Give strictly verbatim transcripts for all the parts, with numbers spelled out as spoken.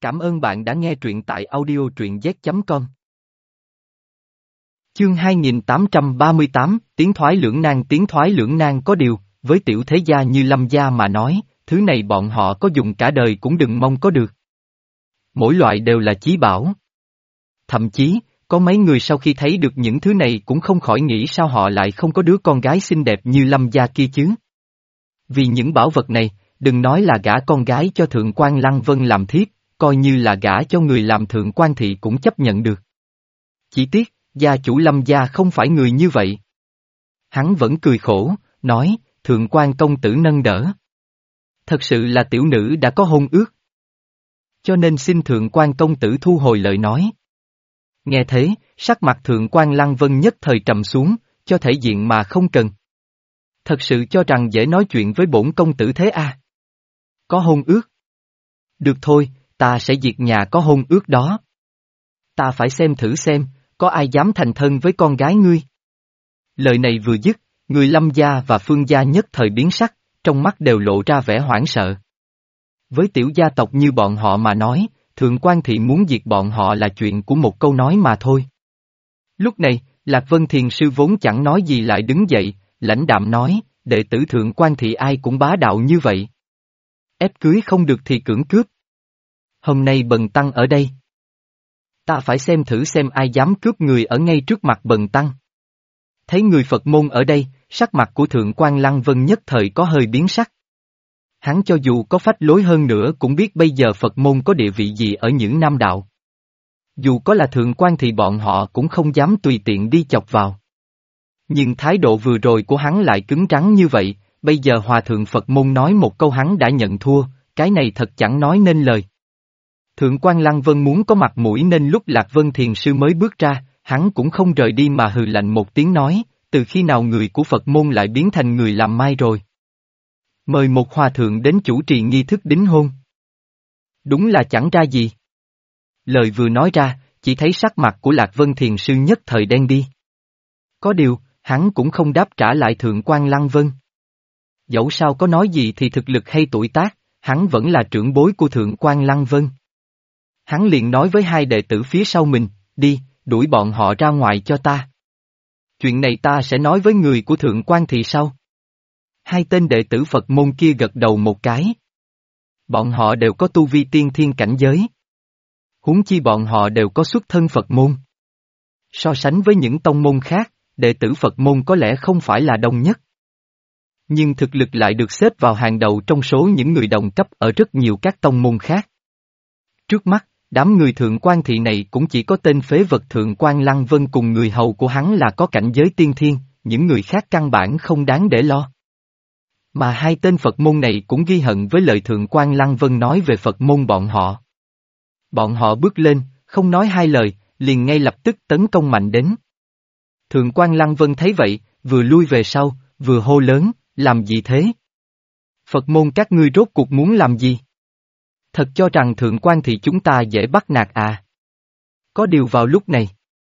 Cảm ơn bạn đã nghe truyện tại audio truyện z chấm com. Chương hai nghìn tám trăm ba mươi tám, tiến thoái lưỡng nan tiến thoái lưỡng nan có điều, với tiểu thế gia như Lâm gia mà nói, thứ này bọn họ có dùng cả đời cũng đừng mong có được. Mỗi loại đều là chí bảo. Thậm chí, có mấy người sau khi thấy được những thứ này cũng không khỏi nghĩ sao họ lại không có đứa con gái xinh đẹp như Lâm gia kia chứ. Vì những bảo vật này, đừng nói là gả con gái cho thượng quan Lăng Vân làm thiếp, coi như là gả cho người làm thượng quan thị cũng chấp nhận được. Chỉ tiếc, gia chủ Lâm gia không phải người như vậy. Hắn vẫn cười khổ, nói, thượng quan công tử nâng đỡ. Thật sự là tiểu nữ đã có hôn ước. Cho nên xin thượng quan công tử thu hồi lời nói. Nghe thế, sắc mặt thượng quan Lăng Vân nhất thời trầm xuống, cho thể diện mà không cần. Thật sự cho rằng dễ nói chuyện với bổn công tử thế à? Có hôn ước? Được thôi, ta sẽ diệt nhà có hôn ước đó. Ta phải xem thử xem, có ai dám thành thân với con gái ngươi. Lời này vừa dứt, người Lâm gia và Phương gia nhất thời biến sắc, trong mắt đều lộ ra vẻ hoảng sợ. Với tiểu gia tộc như bọn họ mà nói, thượng quan thị muốn diệt bọn họ là chuyện của một câu nói mà thôi. Lúc này, Lạc Vân Thiền sư vốn chẳng nói gì lại đứng dậy, lãnh đạm nói, đệ tử thượng quan thị ai cũng bá đạo như vậy. Ép cưới không được thì cưỡng cướp. Hôm nay bần tăng ở đây. Ta phải xem thử xem ai dám cướp người ở ngay trước mặt bần tăng. Thấy người Phật môn ở đây, sắc mặt của thượng quan Lăng Vân nhất thời có hơi biến sắc. Hắn cho dù có phách lối hơn nữa cũng biết bây giờ Phật môn có địa vị gì ở những nam đạo. Dù có là thượng quan thì bọn họ cũng không dám tùy tiện đi chọc vào. Nhưng thái độ vừa rồi của hắn lại cứng rắn như vậy, bây giờ hòa thượng Phật môn nói một câu hắn đã nhận thua, cái này thật chẳng nói nên lời. Thượng quan Lăng Vân muốn có mặt mũi nên lúc Lạc Vân Thiền sư mới bước ra, hắn cũng không rời đi mà hừ lạnh một tiếng nói, từ khi nào người của Phật môn lại biến thành người làm mai rồi. Mời một hòa thượng đến chủ trì nghi thức đính hôn. Đúng là chẳng ra gì. Lời vừa nói ra, chỉ thấy sắc mặt của Lạc Vân Thiền sư nhất thời đen đi. Có điều, hắn cũng không đáp trả lại thượng quan Lăng Vân. Dẫu sao có nói gì thì thực lực hay tuổi tác, hắn vẫn là trưởng bối của thượng quan Lăng Vân. Hắn liền nói với hai đệ tử phía sau mình, đi, đuổi bọn họ ra ngoài cho ta. Chuyện này ta sẽ nói với người của thượng quan thì sao? Hai tên đệ tử Phật môn kia gật đầu một cái. Bọn họ đều có tu vi tiên thiên cảnh giới. Huống chi bọn họ đều có xuất thân Phật môn. So sánh với những tông môn khác, đệ tử Phật môn có lẽ không phải là đông nhất. Nhưng thực lực lại được xếp vào hàng đầu trong số những người đồng cấp ở rất nhiều các tông môn khác. Trước mắt, đám người thượng quan thị này cũng chỉ có tên phế vật thượng quan Lăng Vân cùng người hầu của hắn là có cảnh giới tiên thiên, những người khác căn bản không đáng để lo. Mà hai tên Phật môn này cũng ghi hận với lời thượng quan Lăng Vân nói về Phật môn bọn họ. Bọn họ bước lên, không nói hai lời, liền ngay lập tức tấn công mạnh đến. Thượng quan Lăng Vân thấy vậy, vừa lui về sau, vừa hô lớn, làm gì thế? Phật môn các ngươi rốt cuộc muốn làm gì? Thật cho rằng thượng quan thì chúng ta dễ bắt nạt à? Có điều vào lúc này.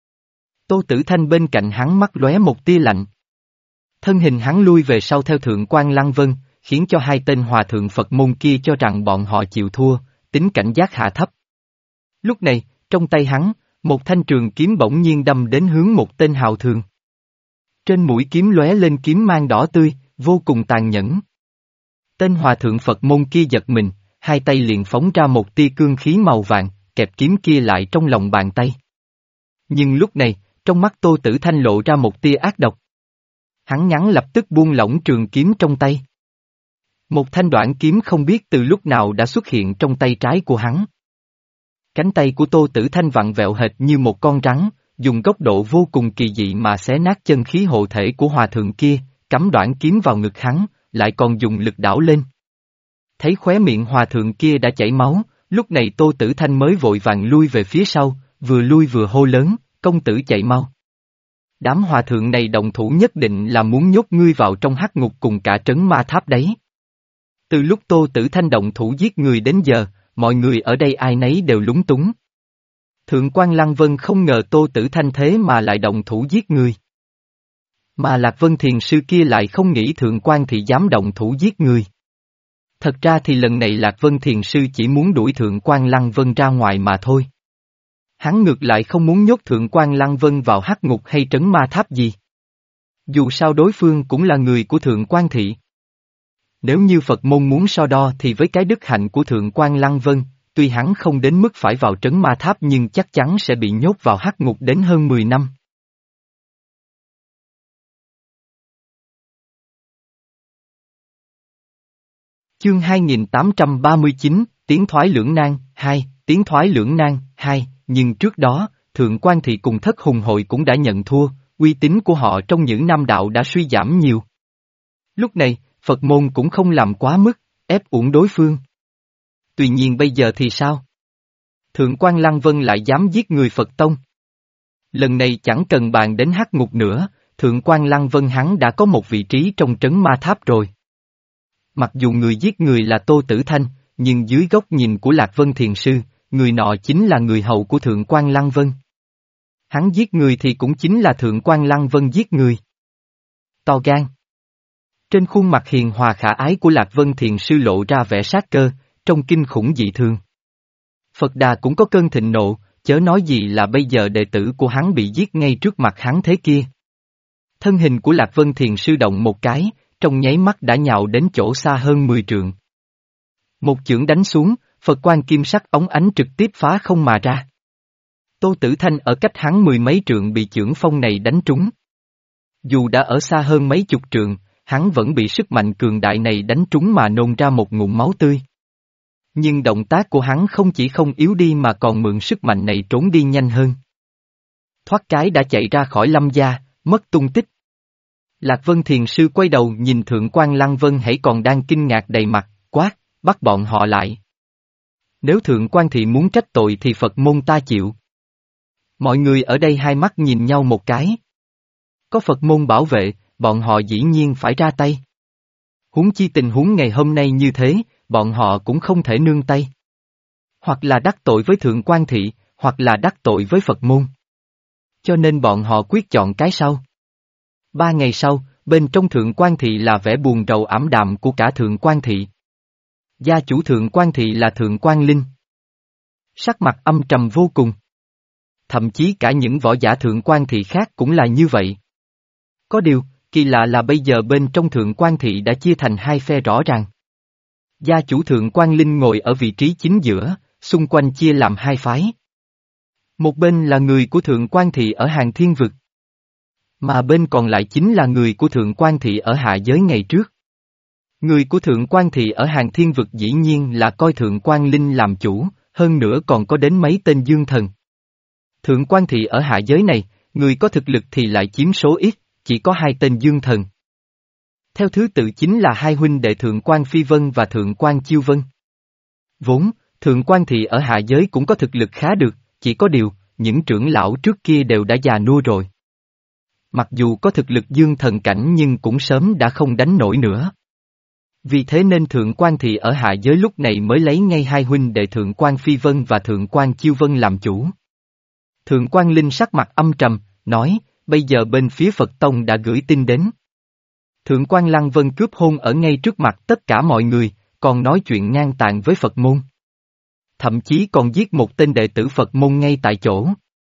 Tô Tử Thanh bên cạnh hắn mắt lóe một tia lạnh. Thân hình hắn lui về sau theo thượng quan Lăng Vân, khiến cho hai tên hòa thượng Phật môn kia cho rằng bọn họ chịu thua, tính cảnh giác hạ thấp. Lúc này, trong tay hắn, một thanh trường kiếm bỗng nhiên đâm đến hướng một tên hào thường. Trên mũi kiếm lóe lên kiếm mang đỏ tươi, vô cùng tàn nhẫn. Tên hòa thượng Phật môn kia giật mình, hai tay liền phóng ra một tia cương khí màu vàng, kẹp kiếm kia lại trong lòng bàn tay. Nhưng lúc này, trong mắt Tô Tử Thanh lộ ra một tia ác độc. Hắn ngắn lập tức buông lỏng trường kiếm trong tay. Một thanh đoạn kiếm không biết từ lúc nào đã xuất hiện trong tay trái của hắn. Cánh tay của Tô Tử Thanh vặn vẹo hệt như một con rắn, dùng góc độ vô cùng kỳ dị mà xé nát chân khí hộ thể của hòa thượng kia, cắm đoạn kiếm vào ngực hắn, lại còn dùng lực đảo lên. Thấy khóe miệng hòa thượng kia đã chảy máu, lúc này Tô Tử Thanh mới vội vàng lui về phía sau, vừa lui vừa hô lớn, công tử chạy mau. Đám hòa thượng này động thủ nhất định là muốn nhốt ngươi vào trong hắc ngục cùng cả trấn ma tháp đấy. Từ lúc Tô Tử Thanh động thủ giết người đến giờ, mọi người ở đây ai nấy đều lúng túng. Thượng quan Lăng Vân không ngờ Tô Tử Thanh thế mà lại động thủ giết người. Mà Lạc Vân Thiền sư kia lại không nghĩ thượng quan thì dám động thủ giết người. Thật ra thì lần này Lạc Vân Thiền Sư chỉ muốn đuổi Thượng quan Lăng Vân ra ngoài mà thôi. Hắn ngược lại không muốn nhốt Thượng quan Lăng Vân vào hắc ngục hay trấn ma tháp gì. Dù sao đối phương cũng là người của Thượng quan thị. Nếu như Phật môn muốn so đo thì với cái đức hạnh của Thượng quan Lăng Vân, tuy hắn không đến mức phải vào trấn ma tháp nhưng chắc chắn sẽ bị nhốt vào hắc ngục đến hơn mười năm. Chương hai nghìn tám trăm ba mươi chín, Tiến thoái lưỡng nan, hai, Tiến thoái lưỡng nan, hai, nhưng trước đó, Thượng quan thị cùng Thất Hùng hội cũng đã nhận thua, uy tín của họ trong những năm đạo đã suy giảm nhiều. Lúc này, Phật môn cũng không làm quá mức, ép uổng đối phương. Tuy nhiên bây giờ thì sao? Thượng quan Lăng Vân lại dám giết người Phật tông. Lần này chẳng cần bàn đến hắc ngục nữa, Thượng quan Lăng Vân hắn đã có một vị trí trong trấn ma tháp rồi. Mặc dù người giết người là Tô Tử Thanh, nhưng dưới góc nhìn của Lạc Vân Thiền Sư, người nọ chính là người hầu của Thượng quan Lăng Vân. Hắn giết người thì cũng chính là Thượng quan Lăng Vân giết người. To gan. Trên khuôn mặt hiền hòa khả ái của Lạc Vân Thiền Sư lộ ra vẻ sát cơ, trông kinh khủng dị thường. Phật Đà cũng có cơn thịnh nộ, chớ nói gì là bây giờ đệ tử của hắn bị giết ngay trước mặt hắn thế kia. Thân hình của Lạc Vân Thiền Sư động một cái, trong nháy mắt đã nhào đến chỗ xa hơn mười trượng. Một chưởng đánh xuống, Phật quan kim sắc ống ánh trực tiếp phá không mà ra. Tô Tử Thanh ở cách hắn mười mấy trượng bị chưởng phong này đánh trúng. Dù đã ở xa hơn mấy chục trượng, hắn vẫn bị sức mạnh cường đại này đánh trúng mà nôn ra một ngụm máu tươi. Nhưng động tác của hắn không chỉ không yếu đi mà còn mượn sức mạnh này trốn đi nhanh hơn. Thoát cái đã chạy ra khỏi Lâm gia, mất tung tích. Lạc Vân Thiền Sư quay đầu nhìn Thượng quan Lăng Vân hãy còn đang kinh ngạc đầy mặt, quát, bắt bọn họ lại. Nếu Thượng quan thị muốn trách tội thì Phật môn ta chịu. Mọi người ở đây hai mắt nhìn nhau một cái. Có Phật môn bảo vệ, bọn họ dĩ nhiên phải ra tay. Huống chi tình huống ngày hôm nay như thế, bọn họ cũng không thể nương tay. Hoặc là đắc tội với Thượng quan thị, hoặc là đắc tội với Phật môn. Cho nên bọn họ quyết chọn cái sau. Ba ngày sau, bên trong Thượng quan thị là vẻ buồn rầu ảm đạm của cả Thượng quan thị. Gia chủ Thượng quan thị là Thượng quan Linh. Sắc mặt âm trầm vô cùng. Thậm chí cả những võ giả Thượng quan thị khác cũng là như vậy. Có điều, kỳ lạ là bây giờ bên trong Thượng quan thị đã chia thành hai phe rõ ràng. Gia chủ Thượng quan Linh ngồi ở vị trí chính giữa, xung quanh chia làm hai phái. Một bên là người của Thượng quan thị ở Hàng Thiên Vực. Mà bên còn lại chính là người của Thượng quan thị ở hạ giới ngày trước. Người của Thượng quan thị ở Hàng Thiên Vực dĩ nhiên là coi Thượng quan Linh làm chủ, hơn nữa còn có đến mấy tên dương thần. Thượng quan thị ở hạ giới này, người có thực lực thì lại chiếm số ít, chỉ có hai tên dương thần. Theo thứ tự chính là hai huynh đệ Thượng quan Phi Vân và Thượng quan Chiêu Vân. Vốn, Thượng quan thị ở hạ giới cũng có thực lực khá được, chỉ có điều, những trưởng lão trước kia đều đã già nua rồi. Mặc dù có thực lực dương thần cảnh nhưng cũng sớm đã không đánh nổi nữa. Vì thế nên Thượng quan thị ở hạ giới lúc này mới lấy ngay hai huynh đệ Thượng quan Phi Vân và Thượng quan Chiêu Vân làm chủ. Thượng quan Linh sắc mặt âm trầm, nói, bây giờ bên phía Phật Tông đã gửi tin đến. Thượng quan Lăng Vân cướp hôn ở ngay trước mặt tất cả mọi người, còn nói chuyện ngang tàn với Phật môn. Thậm chí còn giết một tên đệ tử Phật môn ngay tại chỗ.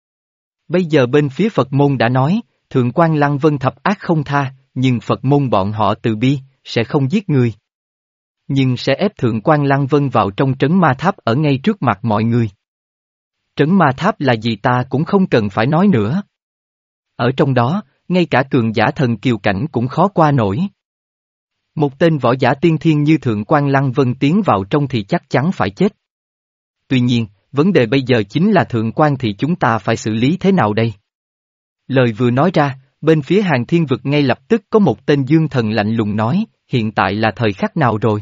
Bây giờ bên phía Phật môn đã nói, Thượng quan Lăng Vân thập ác không tha, nhưng Phật môn bọn họ từ bi, sẽ không giết người. Nhưng sẽ ép Thượng quan Lăng Vân vào trong trấn ma tháp ở ngay trước mặt mọi người. Trấn ma tháp là gì ta cũng không cần phải nói nữa. Ở trong đó, ngay cả cường giả thần kiều cảnh cũng khó qua nổi. Một tên võ giả tiên thiên như Thượng quan Lăng Vân tiến vào trong thì chắc chắn phải chết. Tuy nhiên, vấn đề bây giờ chính là Thượng quan thì chúng ta phải xử lý thế nào đây? Lời vừa nói ra, bên phía Hàng Thiên Vực ngay lập tức có một tên dương thần lạnh lùng nói, hiện tại là thời khắc nào rồi?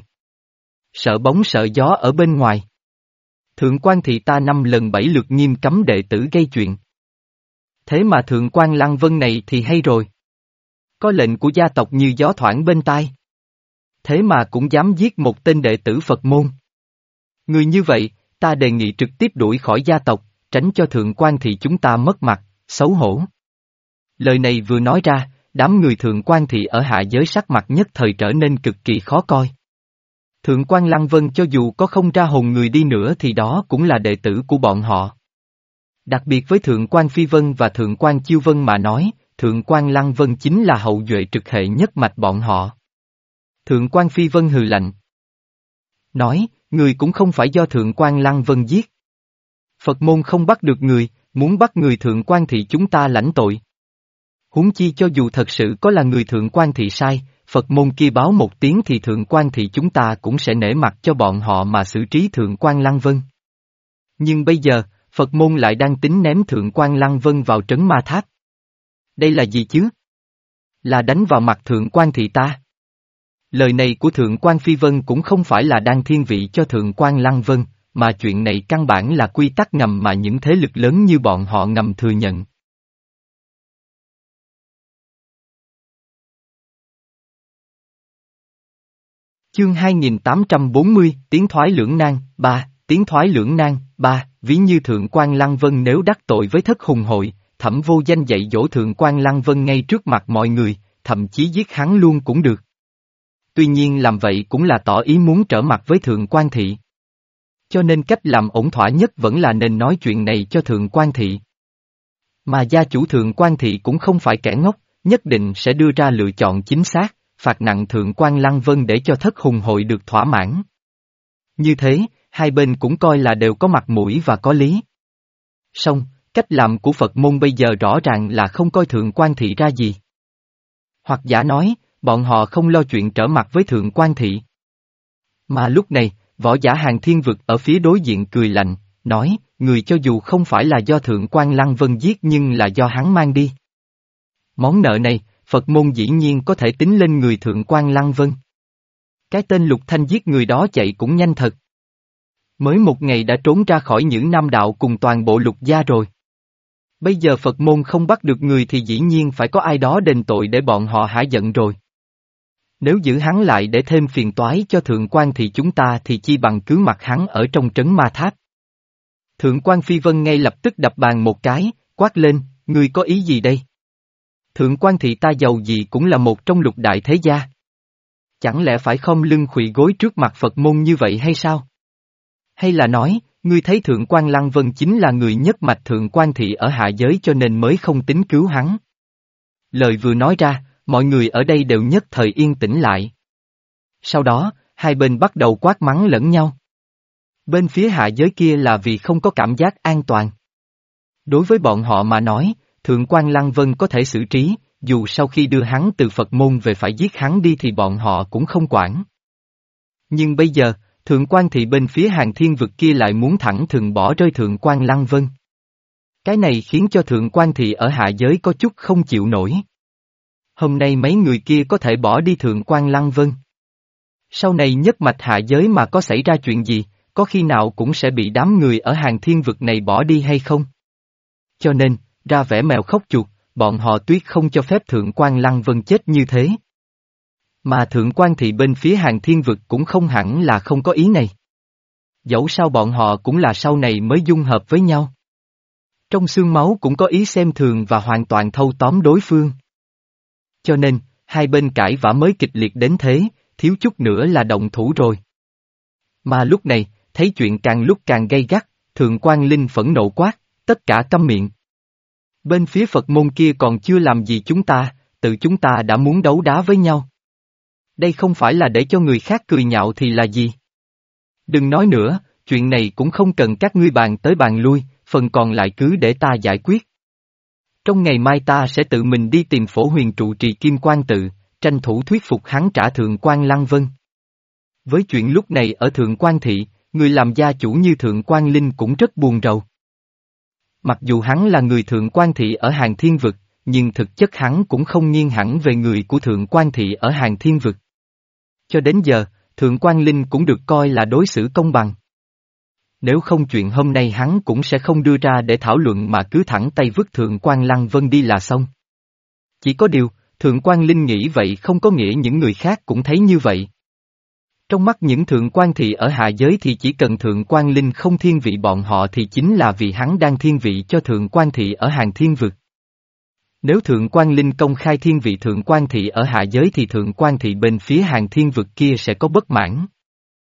Sợ bóng sợ gió ở bên ngoài. Thượng quan thị ta năm lần bảy lượt nghiêm cấm đệ tử gây chuyện. Thế mà Thượng quan Lăng Vân này thì hay rồi. Có lệnh của gia tộc như gió thoảng bên tai. Thế mà cũng dám giết một tên đệ tử Phật môn. Người như vậy, ta đề nghị trực tiếp đuổi khỏi gia tộc, tránh cho Thượng quan thị chúng ta mất mặt, xấu hổ. Lời này vừa nói ra, đám người Thượng quan thị ở hạ giới sắc mặt nhất thời trở nên cực kỳ khó coi. Thượng quan Lăng Vân cho dù có không ra hồn người đi nữa thì đó cũng là đệ tử của bọn họ. Đặc biệt với Thượng quan Phi Vân và Thượng quan Chiêu Vân mà nói, Thượng quan Lăng Vân chính là hậu duệ trực hệ nhất mạch bọn họ. Thượng quan Phi Vân hừ lạnh. Nói, người cũng không phải do Thượng quan Lăng Vân giết. Phật môn không bắt được người, muốn bắt người Thượng quan thị chúng ta lãnh tội. Huống chi cho dù thật sự có là người Thượng quan thị sai, Phật môn kia báo một tiếng thì Thượng quan thị chúng ta cũng sẽ nể mặt cho bọn họ mà xử trí Thượng quan Lăng Vân. Nhưng bây giờ, Phật môn lại đang tính ném Thượng quan Lăng Vân vào trấn ma tháp. Đây là gì chứ? Là đánh vào mặt Thượng quan thị ta. Lời này của Thượng quan Phi Vân cũng không phải là đang thiên vị cho Thượng quan Lăng Vân, mà chuyện này căn bản là quy tắc ngầm mà những thế lực lớn như bọn họ ngầm thừa nhận. Chương hai nghìn tám trăm bốn mươi, Tiến thoái lưỡng nan, ba, Tiến thoái lưỡng nan, ba, ví như Thượng quan Lăng Vân nếu đắc tội với thất hùng hội, Thẩm Vô Danh dạy dỗ Thượng quan Lăng Vân ngay trước mặt mọi người, thậm chí giết hắn luôn cũng được. Tuy nhiên làm vậy cũng là tỏ ý muốn trở mặt với Thượng quan thị. Cho nên cách làm ổn thỏa nhất vẫn là nên nói chuyện này cho Thượng quan thị. Mà gia chủ Thượng quan thị cũng không phải kẻ ngốc, nhất định sẽ đưa ra lựa chọn chính xác, phạt nặng Thượng quan Lăng Vân để cho thất hùng hội được thỏa mãn. Như thế, hai bên cũng coi là đều có mặt mũi và có lý. Song, cách làm của Phật môn bây giờ rõ ràng là không coi Thượng quan thị ra gì. Hoặc giả nói, bọn họ không lo chuyện trở mặt với Thượng quan thị. Mà lúc này, võ giả Hàng Thiên Vực ở phía đối diện cười lạnh, nói, người cho dù không phải là do Thượng quan Lăng Vân giết nhưng là do hắn mang đi. Món nợ này, Phật môn dĩ nhiên có thể tính lên người Thượng quan Lăng Vân. Cái tên Lục Thanh giết người đó chạy cũng nhanh thật. Mới một ngày đã trốn ra khỏi những nam đạo cùng toàn bộ lục gia rồi. Bây giờ Phật môn không bắt được người thì dĩ nhiên phải có ai đó đền tội để bọn họ hả giận rồi. Nếu giữ hắn lại để thêm phiền toái cho Thượng quan thì chúng ta thì chi bằng cứ mặc hắn ở trong trấn ma tháp. Thượng quan Phi Vân ngay lập tức đập bàn một cái, quát lên, ngươi có ý gì đây? Thượng quan thị ta giàu gì cũng là một trong lục đại thế gia. Chẳng lẽ phải khom lưng khuỵu gối trước mặt Phật môn như vậy hay sao? Hay là nói, ngươi thấy Thượng quan Lăng Vân chính là người nhất mạch Thượng quan thị ở hạ giới cho nên mới không tính cứu hắn? Lời vừa nói ra, mọi người ở đây đều nhất thời yên tĩnh lại. Sau đó, hai bên bắt đầu quát mắng lẫn nhau. Bên phía hạ giới kia là vì không có cảm giác an toàn. Đối với bọn họ mà nói, Thượng quan Lăng Vân có thể xử trí, dù sau khi đưa hắn từ Phật môn về phải giết hắn đi thì bọn họ cũng không quản. Nhưng bây giờ, Thượng quan thị bên phía Hàng Thiên Vực kia lại muốn thẳng thừng bỏ rơi Thượng quan Lăng Vân. Cái này khiến cho Thượng quan thị ở hạ giới có chút không chịu nổi. Hôm nay mấy người kia có thể bỏ đi Thượng quan Lăng Vân. Sau này nhất mạch hạ giới mà có xảy ra chuyện gì, có khi nào cũng sẽ bị đám người ở Hàng Thiên Vực này bỏ đi hay không? Cho nên, ra vẻ mèo khóc chuột, bọn họ tuyệt không cho phép Thượng quan Lăng Vân chết như thế. Mà Thượng quan thị bên phía Hàng Thiên Vực cũng không hẳn là không có ý này. Dẫu sao bọn họ cũng là sau này mới dung hợp với nhau. Trong xương máu cũng có ý xem thường và hoàn toàn thâu tóm đối phương. Cho nên, hai bên cãi vã mới kịch liệt đến thế, thiếu chút nữa là động thủ rồi. Mà lúc này, thấy chuyện càng lúc càng gay gắt, Thượng quan Linh phẫn nộ quát, tất cả câm miệng. Bên phía Phật môn kia còn chưa làm gì chúng ta, tự chúng ta đã muốn đấu đá với nhau. Đây không phải là để cho người khác cười nhạo thì là gì? Đừng nói nữa, chuyện này cũng không cần các ngươi bàn tới bàn lui, phần còn lại cứ để ta giải quyết. Trong ngày mai ta sẽ tự mình đi tìm Phổ Huyền trụ trì Kim Quan tự, tranh thủ thuyết phục hắn trả Thượng quan Lăng Vân. Với chuyện lúc này ở Thượng quan thị, người làm gia chủ như Thượng quan Linh cũng rất buồn rầu. Mặc dù hắn là người Thượng quan thị ở Hàng Thiên Vực, nhưng thực chất hắn cũng không nghiêng hẳn về người của Thượng quan thị ở Hàng Thiên Vực. Cho đến giờ, Thượng quan Linh cũng được coi là đối xử công bằng. Nếu không chuyện hôm nay hắn cũng sẽ không đưa ra để thảo luận mà cứ thẳng tay vứt Thượng quan Lăng Vân đi là xong. Chỉ có điều, Thượng quan Linh nghĩ vậy không có nghĩa những người khác cũng thấy như vậy. Trong mắt những Thượng quan thị ở hạ giới thì chỉ cần Thượng quan Linh không thiên vị bọn họ thì chính là vì hắn đang thiên vị cho Thượng quan thị ở Hàng Thiên Vực. Nếu Thượng quan Linh công khai thiên vị Thượng quan thị ở hạ giới thì Thượng quan thị bên phía Hàng Thiên Vực kia sẽ có bất mãn.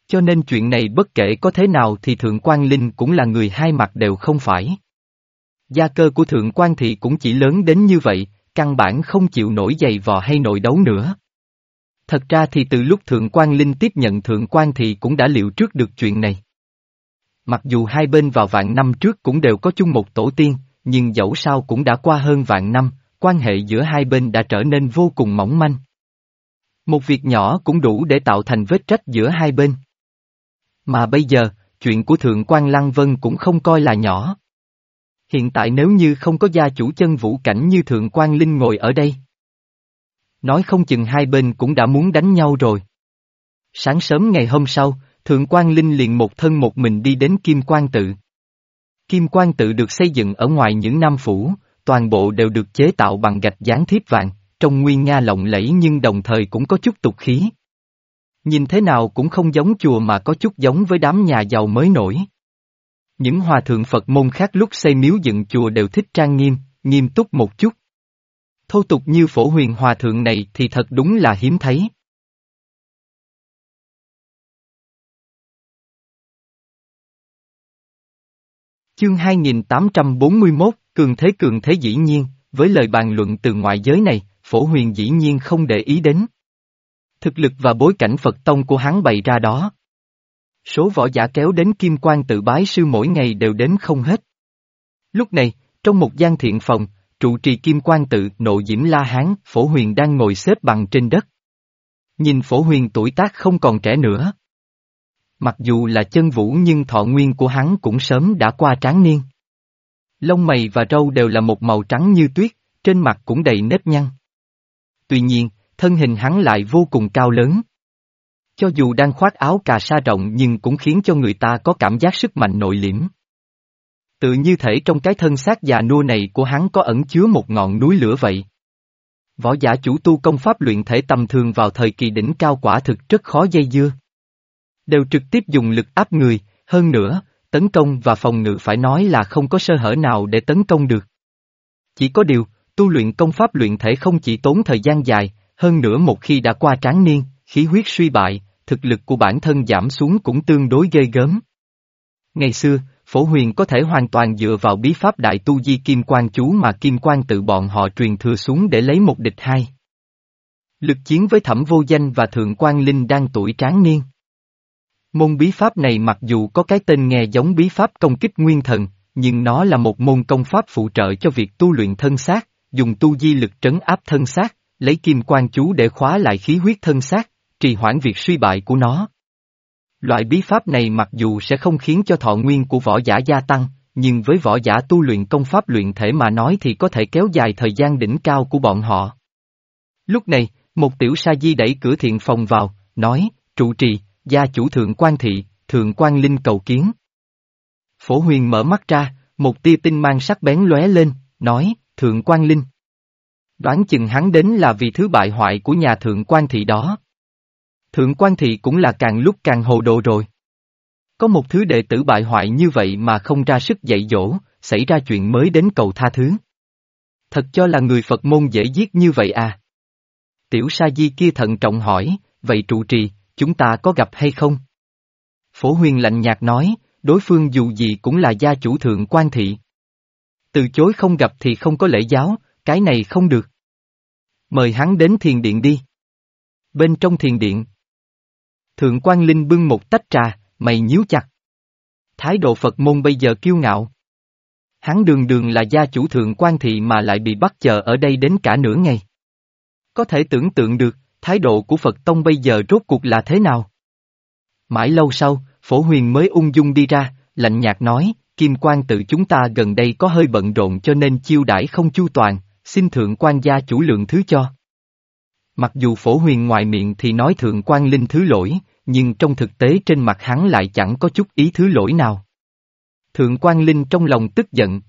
Cho nên chuyện này bất kể có thế nào thì Thượng Quan Linh cũng là người hai mặt đều không phải. Gia cơ của Thượng Quan Thị cũng chỉ lớn đến như vậy, căn bản không chịu nổi giày vò hay nội đấu nữa. Thật ra thì từ lúc Thượng Quan Linh tiếp nhận Thượng Quan Thị cũng đã liệu trước được chuyện này. Mặc dù hai bên vào vạn năm trước cũng đều có chung một tổ tiên, nhưng dẫu sao cũng đã qua hơn vạn năm, quan hệ giữa hai bên đã trở nên vô cùng mỏng manh. Một việc nhỏ cũng đủ để tạo thành vết rách giữa hai bên. Mà bây giờ, chuyện của Thượng Quan Lăng Vân cũng không coi là nhỏ. Hiện tại nếu như không có gia chủ chân vũ cảnh như Thượng Quan Linh ngồi ở đây, nói không chừng hai bên cũng đã muốn đánh nhau rồi. Sáng sớm ngày hôm sau, Thượng Quan Linh liền một thân một mình đi đến Kim Quan Tự. Kim Quan Tự được xây dựng ở ngoài những nam phủ, toàn bộ đều được chế tạo bằng gạch dán thiếp vàng, trông nguy nga lộng lẫy nhưng đồng thời cũng có chút tục khí. Nhìn thế nào cũng không giống chùa mà có chút giống với đám nhà giàu mới nổi. Những hòa thượng Phật môn khác lúc xây miếu dựng chùa đều thích trang nghiêm, nghiêm túc một chút. Thô tục như Phổ Huyền Hòa thượng này thì thật đúng là hiếm thấy. Chương hai nghìn tám trăm bốn mươi mốt, Cường Thế Cường Thế dĩ nhiên, với lời bàn luận từ ngoại giới này, Phổ Huyền dĩ nhiên không để ý đến. Thực lực và bối cảnh Phật tông của hắn bày ra đó. Số võ giả kéo đến Kim Quan Tự bái sư mỗi ngày đều đếm không hết. Lúc này, trong một gian thiện phòng, trụ trì Kim Quan Tự Nộ Diễm La Hán, Phổ Huyền đang ngồi xếp bằng trên đất. Nhìn Phổ Huyền tuổi tác không còn trẻ nữa. Mặc dù là chân vũ nhưng thọ nguyên của hắn cũng sớm đã qua tráng niên. Lông mày và râu đều là một màu trắng như tuyết, trên mặt cũng đầy nếp nhăn. Tuy nhiên, thân hình hắn lại vô cùng cao lớn. Cho dù đang khoác áo cà sa rộng nhưng cũng khiến cho người ta có cảm giác sức mạnh nội liễm. Tự như thể trong cái thân xác già nua này của hắn có ẩn chứa một ngọn núi lửa vậy. Võ giả chủ tu công pháp luyện thể tầm thường vào thời kỳ đỉnh cao quả thực rất khó dây dưa. Đều trực tiếp dùng lực áp người, hơn nữa, tấn công và phòng ngự phải nói là không có sơ hở nào để tấn công được. Chỉ có điều, tu luyện công pháp luyện thể không chỉ tốn thời gian dài, hơn nữa một khi đã qua tráng niên, khí huyết suy bại, thực lực của bản thân giảm xuống cũng tương đối ghê gớm. Ngày xưa, Phổ Huyền có thể hoàn toàn dựa vào bí pháp đại tu di Kim Quan chú mà Kim Quan Tự bọn họ truyền thừa xuống để lấy một địch hai. Lực chiến với Thẩm Vô Danh và Thượng Quan Linh đang tuổi tráng niên. Môn bí pháp này mặc dù có cái tên nghe giống bí pháp công kích nguyên thần, nhưng nó là một môn công pháp phụ trợ cho việc tu luyện thân xác, dùng tu di lực trấn áp thân xác, lấy Kim Quan chú để khóa lại khí huyết thân xác, trì hoãn việc suy bại của nó. Loại bí pháp này mặc dù sẽ không khiến cho thọ nguyên của võ giả gia tăng, nhưng với võ giả tu luyện công pháp luyện thể mà nói thì có thể kéo dài thời gian đỉnh cao của bọn họ. Lúc này, một tiểu sa di đẩy cửa thiện phòng vào, nói, trụ trì, gia chủ Thượng Quan Thị, Thượng Quan Linh cầu kiến. Phổ Huyền mở mắt ra, một tia tinh mang sắc bén lóe lên, nói, Thượng Quan Linh. Đoán chừng hắn đến là vì thứ bại hoại của nhà Thượng Quan Thị đó. Thượng Quan Thị cũng là càng lúc càng hồ đồ rồi. Có một thứ đệ tử bại hoại như vậy mà không ra sức dạy dỗ, xảy ra chuyện mới đến cầu tha thứ. Thật cho là người Phật môn dễ giết như vậy à? Tiểu sa di kia thận trọng hỏi, vậy trụ trì, chúng ta có gặp hay không? Phổ Huyền lạnh nhạt nói, đối phương dù gì cũng là gia chủ Thượng Quan Thị. Từ chối không gặp thì không có lễ giáo, cái này không được. Mời hắn đến thiền điện đi. Bên trong thiền điện, Thượng Quan Linh bưng một tách trà, mày nhíu chặt. Thái độ Phật môn bây giờ kiêu ngạo. Hắn đường đường là gia chủ Thượng Quan Thị mà lại bị bắt chờ ở đây đến cả nửa ngày. Có thể tưởng tượng được, thái độ của Phật Tông bây giờ rốt cuộc là thế nào? Mãi lâu sau, Phổ Huyền mới ung dung đi ra, lạnh nhạt nói, Kim Quan Tự chúng ta gần đây có hơi bận rộn cho nên chiêu đãi không chu toàn, xin Thượng Quan gia chủ lượng thứ cho. Mặc dù Phổ Huyền ngoài miệng thì nói Thượng Quan Linh thứ lỗi, nhưng trong thực tế trên mặt hắn lại chẳng có chút ý thứ lỗi nào. Thượng Quan Linh trong lòng tức giận.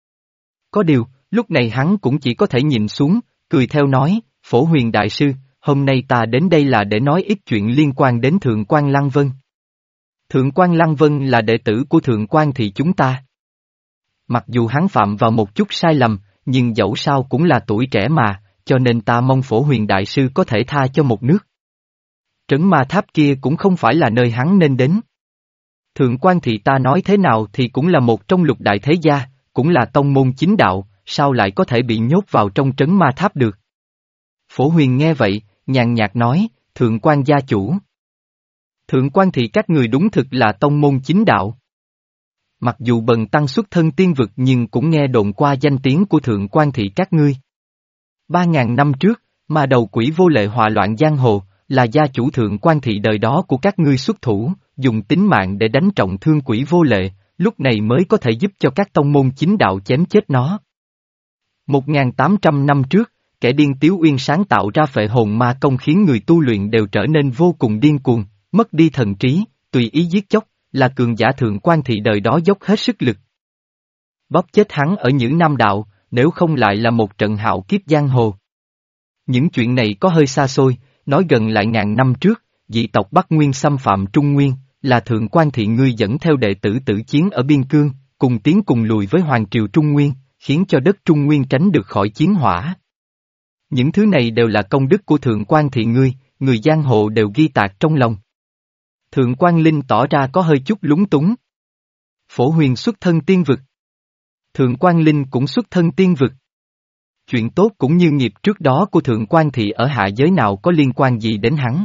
Có điều, lúc này hắn cũng chỉ có thể nhìn xuống, cười theo nói, Phổ Huyền đại sư, hôm nay ta đến đây là để nói ít chuyện liên quan đến Thượng Quan Lăng Vân. Thượng Quan Lăng Vân là đệ tử của Thượng Quan Thị chúng ta. Mặc dù hắn phạm vào một chút sai lầm, nhưng dẫu sao cũng là tuổi trẻ mà, cho nên ta mong Phổ Huyền đại sư có thể tha cho một nước. Trấn ma tháp kia cũng không phải là nơi hắn nên đến. Thượng quan thị ta nói thế nào thì cũng là một trong lục đại thế gia, cũng là tông môn chính đạo, sao lại có thể bị nhốt vào trong trấn ma tháp được. Phổ Huyền nghe vậy, nhàn nhạt nói, thượng quan gia chủ. Thượng quan thị các người đúng thực là tông môn chính đạo. Mặc dù bần tăng xuất thân tiên vực nhưng cũng nghe đồn qua danh tiếng của thượng quan thị các ngươi. Ba ngàn năm trước, mà đầu quỷ vô lệ hòa loạn giang hồ, là gia chủ thượng quan thị đời đó của các ngươi xuất thủ, dùng tính mạng để đánh trọng thương quỷ vô lệ, lúc này mới có thể giúp cho các tông môn chính đạo chém chết nó. Một nghìn tám trăm năm trước, kẻ điên Tiếu Uyên sáng tạo ra phệ hồn ma công khiến người tu luyện đều trở nên vô cùng điên cuồng, mất đi thần trí, tùy ý giết chóc, là cường giả thượng quan thị đời đó dốc hết sức lực. Bóp chết hắn ở những nam đạo, nếu không lại là một trận hạo kiếp giang hồ. Những chuyện này có hơi xa xôi, nói gần lại ngàn năm trước, dị tộc Bắc Nguyên xâm phạm Trung Nguyên, là thượng quan thị ngươi dẫn theo đệ tử tử chiến ở biên cương, cùng tiến cùng lùi với Hoàng triều Trung Nguyên, khiến cho đất Trung Nguyên tránh được khỏi chiến hỏa. Những thứ này đều là công đức của thượng quan thị ngươi, người giang hồ đều ghi tạc trong lòng. Thượng quan Linh tỏ ra có hơi chút lúng túng. Phổ Huyền xuất thân tiên vực. Thượng quan Linh cũng xuất thân tiên vực. Chuyện tốt cũng như nghiệp trước đó của thượng quan thị ở hạ giới nào có liên quan gì đến hắn.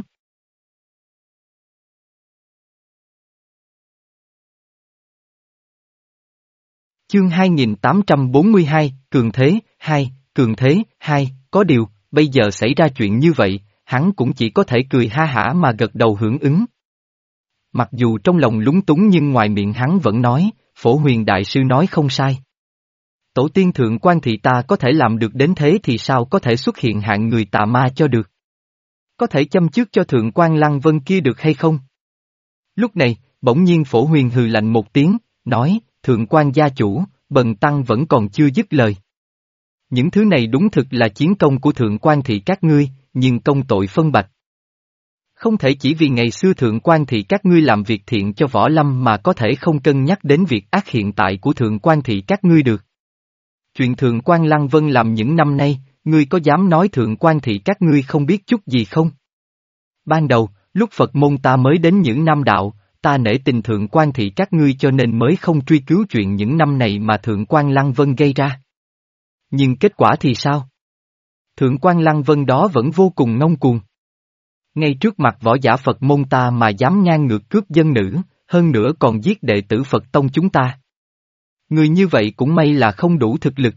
Chương hai nghìn tám trăm bốn mươi hai, Cường Thế, hai, Cường Thế, hai, có điều, bây giờ xảy ra chuyện như vậy, hắn cũng chỉ có thể cười ha hả mà gật đầu hưởng ứng. Mặc dù trong lòng lúng túng nhưng ngoài miệng hắn vẫn nói, Phổ Huyền Đại Sư nói không sai. Tổ tiên thượng quan thị ta có thể làm được đến thế thì sao có thể xuất hiện hạng người tà ma cho được. Có thể châm chước cho thượng quan Lăng Vân kia được hay không? Lúc này, bỗng nhiên Phổ Huyền hừ lạnh một tiếng, nói, thượng quan gia chủ, bần tăng vẫn còn chưa dứt lời. Những thứ này đúng thực là chiến công của thượng quan thị các ngươi, nhưng công tội phân bạch. Không thể chỉ vì ngày xưa thượng quan thị các ngươi làm việc thiện cho võ lâm mà có thể không cân nhắc đến việc ác hiện tại của thượng quan thị các ngươi được. Chuyện thượng quan Lăng Vân làm những năm nay, ngươi có dám nói thượng quan thị các ngươi không biết chút gì không? Ban đầu, lúc Phật môn ta mới đến những năm đạo, ta nể tình thượng quan thị các ngươi cho nên mới không truy cứu chuyện những năm này mà thượng quan Lăng Vân gây ra. Nhưng kết quả thì sao? Thượng quan Lăng Vân đó vẫn vô cùng ngông cuồng. Ngay trước mặt võ giả Phật môn ta mà dám ngang ngược cướp dân nữ, hơn nữa còn giết đệ tử Phật tông chúng ta. Người như vậy cũng may là không đủ thực lực.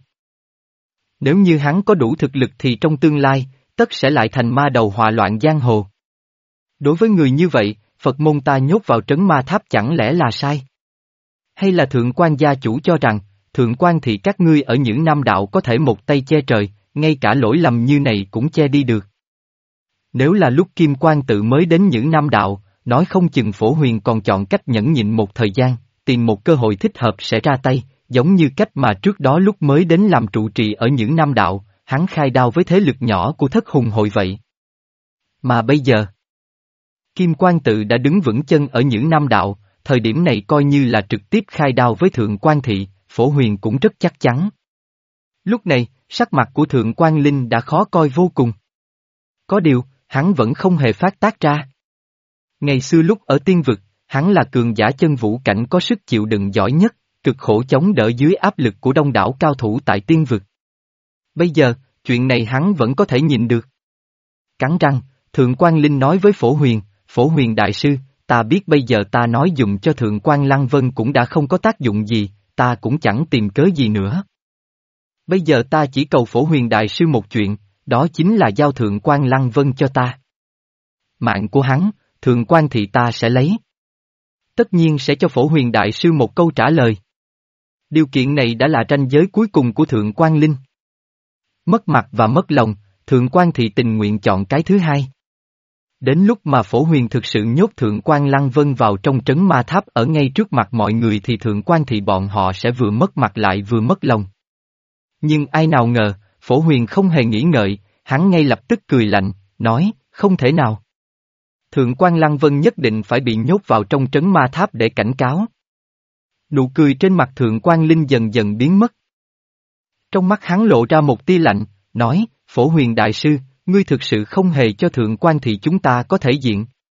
Nếu như hắn có đủ thực lực thì trong tương lai, tất sẽ lại thành ma đầu hòa loạn giang hồ. Đối với người như vậy, Phật môn ta nhốt vào trấn ma tháp chẳng lẽ là sai? Hay là thượng quan gia chủ cho rằng, thượng quan thị các ngươi ở những nam đạo có thể một tay che trời, ngay cả lỗi lầm như này cũng che đi được. Nếu là lúc Kim Quan Tự mới đến những nam đạo, nói không chừng Phổ Huyền còn chọn cách nhẫn nhịn một thời gian, tìm một cơ hội thích hợp sẽ ra tay, giống như cách mà trước đó lúc mới đến làm trụ trì ở những nam đạo, hắn khai đao với thế lực nhỏ của thất hùng hội vậy. Mà bây giờ, Kim Quan Tự đã đứng vững chân ở những nam đạo, thời điểm này coi như là trực tiếp khai đao với thượng quan thị, Phổ Huyền cũng rất chắc chắn. Lúc này, sắc mặt của thượng quan Linh đã khó coi vô cùng. Có điều, hắn vẫn không hề phát tác ra. Ngày xưa lúc ở tiên vực, hắn là cường giả chân vũ cảnh có sức chịu đựng giỏi nhất, cực khổ chống đỡ dưới áp lực của đông đảo cao thủ tại tiên vực. Bây giờ, chuyện này hắn vẫn có thể nhịn được. Cắn răng, thượng quan Linh nói với Phổ Huyền, Phổ Huyền Đại Sư, ta biết bây giờ ta nói dùng cho thượng quan Lăng Vân cũng đã không có tác dụng gì, ta cũng chẳng tìm cớ gì nữa. Bây giờ ta chỉ cầu Phổ Huyền Đại Sư một chuyện, đó chính là giao thượng quan Lăng Vân cho ta. Mạng của hắn, thượng quan thị ta sẽ lấy. Tất nhiên sẽ cho Phổ Huyền Đại Sư một câu trả lời. Điều kiện này đã là ranh giới cuối cùng của thượng quan Linh. Mất mặt và mất lòng, thượng quan thị tình nguyện chọn cái thứ hai. Đến lúc mà Phổ Huyền thực sự nhốt thượng quan Lăng Vân vào trong trấn ma tháp ở ngay trước mặt mọi người thì thượng quan thị bọn họ sẽ vừa mất mặt lại vừa mất lòng. Nhưng ai nào ngờ, Phổ Huyền không hề nghĩ ngợi, hắn ngay lập tức cười lạnh, nói, không thể nào. Thượng quan Lăng Vân nhất định phải bị nhốt vào trong trấn ma tháp để cảnh cáo. Nụ cười trên mặt thượng quan Linh dần dần biến mất. Trong mắt hắn lộ ra một tia lạnh, nói, Phổ Huyền Đại Sư, ngươi thực sự không hề cho thượng quan thị chúng ta có thể diện.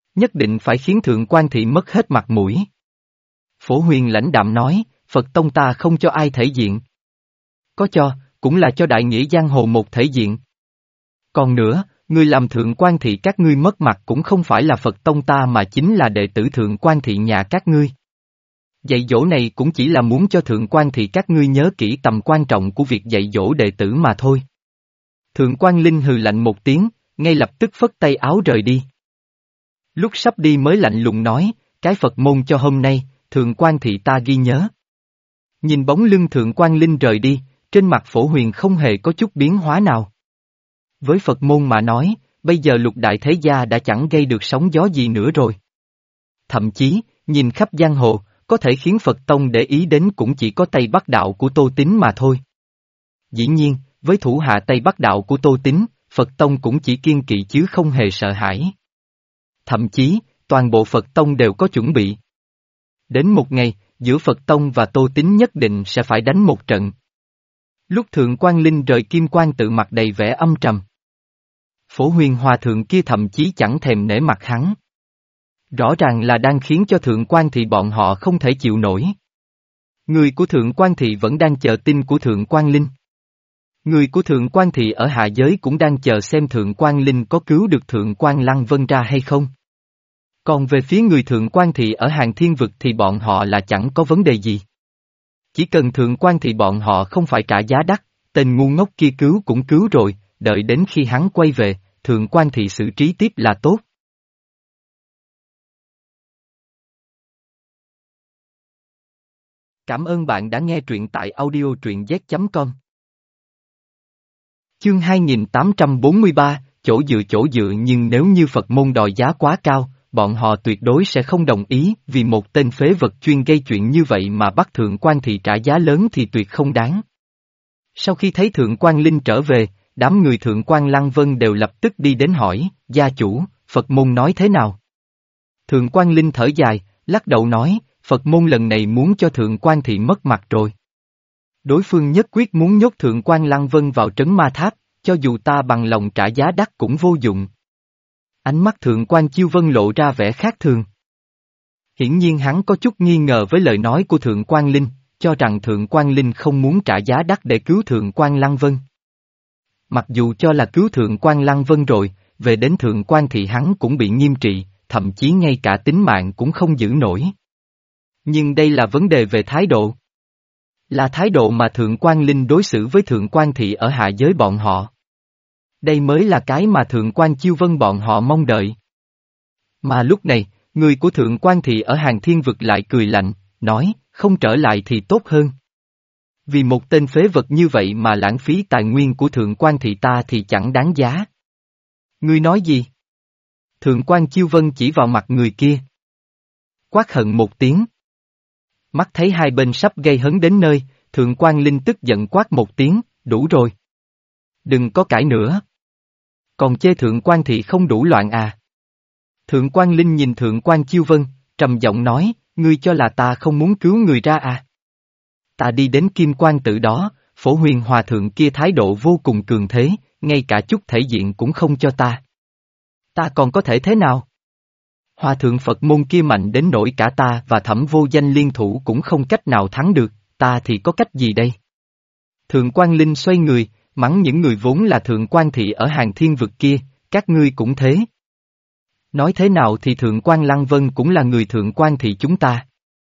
Nhất định phải khiến Thượng Quan Thị mất hết mặt mũi. Phổ Huyền lãnh đạm nói, Phật Tông ta không cho ai thể diện. Có cho, cũng là cho đại nghĩa giang hồ một thể diện. Còn nữa, người làm Thượng Quan Thị các ngươi mất mặt cũng không phải là Phật Tông ta mà chính là đệ tử Thượng Quan Thị nhà các ngươi. Dạy dỗ này cũng chỉ là muốn cho Thượng Quan Thị các ngươi nhớ kỹ tầm quan trọng của việc dạy dỗ đệ tử mà thôi. Thượng Quan Linh hừ lạnh một tiếng, ngay lập tức phất tay áo rời đi. Lúc sắp đi mới lạnh lùng nói, cái Phật môn cho hôm nay, Thượng Quan Thị ta ghi nhớ. Nhìn bóng lưng Thượng Quan Linh rời đi, trên mặt Phổ Huyền không hề có chút biến hóa nào. Với Phật môn mà nói, bây giờ lục đại thế gia đã chẳng gây được sóng gió gì nữa rồi. Thậm chí, nhìn khắp giang hồ, có thể khiến Phật Tông để ý đến cũng chỉ có Tây Bắc đạo của Tô Tín mà thôi. Dĩ nhiên, với thủ hạ Tây Bắc đạo của Tô Tín, Phật Tông cũng chỉ kiên kỵ chứ không hề sợ hãi. Thậm chí, toàn bộ Phật Tông đều có chuẩn bị. Đến một ngày, giữa Phật Tông và Tô Tín nhất định sẽ phải đánh một trận. Lúc Thượng Quan Linh rời Kim Quan tự mặt đầy vẻ âm trầm. Phổ Huyền hòa thượng kia thậm chí chẳng thèm nể mặt hắn. Rõ ràng là đang khiến cho Thượng Quan Thị bọn họ không thể chịu nổi. Người của Thượng Quan Thị vẫn đang chờ tin của Thượng Quan Linh. Người của Thượng Quan Thị ở hạ giới cũng đang chờ xem Thượng Quan Linh có cứu được Thượng Quan Lăng Vân ra hay không. Còn về phía người Thượng Quan Thị ở Hàng Thiên Vực thì bọn họ là chẳng có vấn đề gì. Chỉ cần Thượng Quan Thị bọn họ không phải trả giá đắt, tên ngu ngốc kia cứu cũng cứu rồi, đợi đến khi hắn quay về, Thượng Quan Thị xử trí tiếp là tốt. Cảm ơn bạn đã nghe truyện tại audio truyện z chấm com. Chương hai nghìn tám trăm bốn mươi ba, chỗ dựa chỗ dựa nhưng nếu như Phật môn đòi giá quá cao, bọn họ tuyệt đối sẽ không đồng ý vì một tên phế vật chuyên gây chuyện như vậy mà bắt Thượng Quan Thị trả giá lớn thì tuyệt không đáng. Sau khi thấy Thượng Quan Linh trở về, đám người Thượng Quan Lăng Vân đều lập tức đi đến hỏi, gia chủ, Phật môn nói thế nào? Thượng Quan Linh thở dài, lắc đầu nói, Phật môn lần này muốn cho Thượng Quan Thị mất mặt rồi. Đối phương nhất quyết muốn nhốt Thượng Quan Lăng Vân vào trấn ma tháp, cho dù ta bằng lòng trả giá đắt cũng vô dụng. Ánh mắt Thượng Quan Chiêu Vân lộ ra vẻ khác thường. Hiển nhiên hắn có chút nghi ngờ với lời nói của Thượng Quan Linh, cho rằng Thượng Quan Linh không muốn trả giá đắt để cứu Thượng Quan Lăng Vân. Mặc dù cho là cứu Thượng Quan Lăng Vân rồi, về đến Thượng Quan Thị hắn cũng bị nghiêm trị, thậm chí ngay cả tính mạng cũng không giữ nổi. Nhưng đây là vấn đề về thái độ. Là thái độ mà Thượng Quan Linh đối xử với Thượng Quan Thị ở hạ giới bọn họ. Đây mới là cái mà Thượng Quan Chiêu Vân bọn họ mong đợi. Mà lúc này, người của Thượng Quan Thị ở Hàng Thiên Vực lại cười lạnh, nói, không trở lại thì tốt hơn. Vì một tên phế vật như vậy mà lãng phí tài nguyên của Thượng Quan Thị ta thì chẳng đáng giá. Ngươi nói gì? Thượng Quan Chiêu Vân chỉ vào mặt người kia. Quát hận một tiếng. Mắt thấy hai bên sắp gây hấn đến nơi, Thượng Quan Linh tức giận quát một tiếng, đủ rồi. Đừng có cãi nữa. Còn chê Thượng Quan Thị không đủ loạn à? Thượng Quan Linh nhìn Thượng Quan Chiêu Vân, trầm giọng nói, ngươi cho là ta không muốn cứu người ra à? Ta đi đến Kim Quan tự đó, Phổ Huyền hòa thượng kia thái độ vô cùng cường thế, ngay cả chút thể diện cũng không cho ta. Ta còn có thể thế nào? Hòa thượng Phật môn kia mạnh đến nỗi cả ta và Thẩm Vô Danh liên thủ cũng không cách nào thắng được, ta thì có cách gì đây? Thượng Quan Linh xoay người, mắng những người vốn là Thượng Quan Thị ở Hàng Thiên Vực kia, các ngươi cũng thế. Nói thế nào thì Thượng Quan Lăng Vân cũng là người Thượng Quan Thị chúng ta.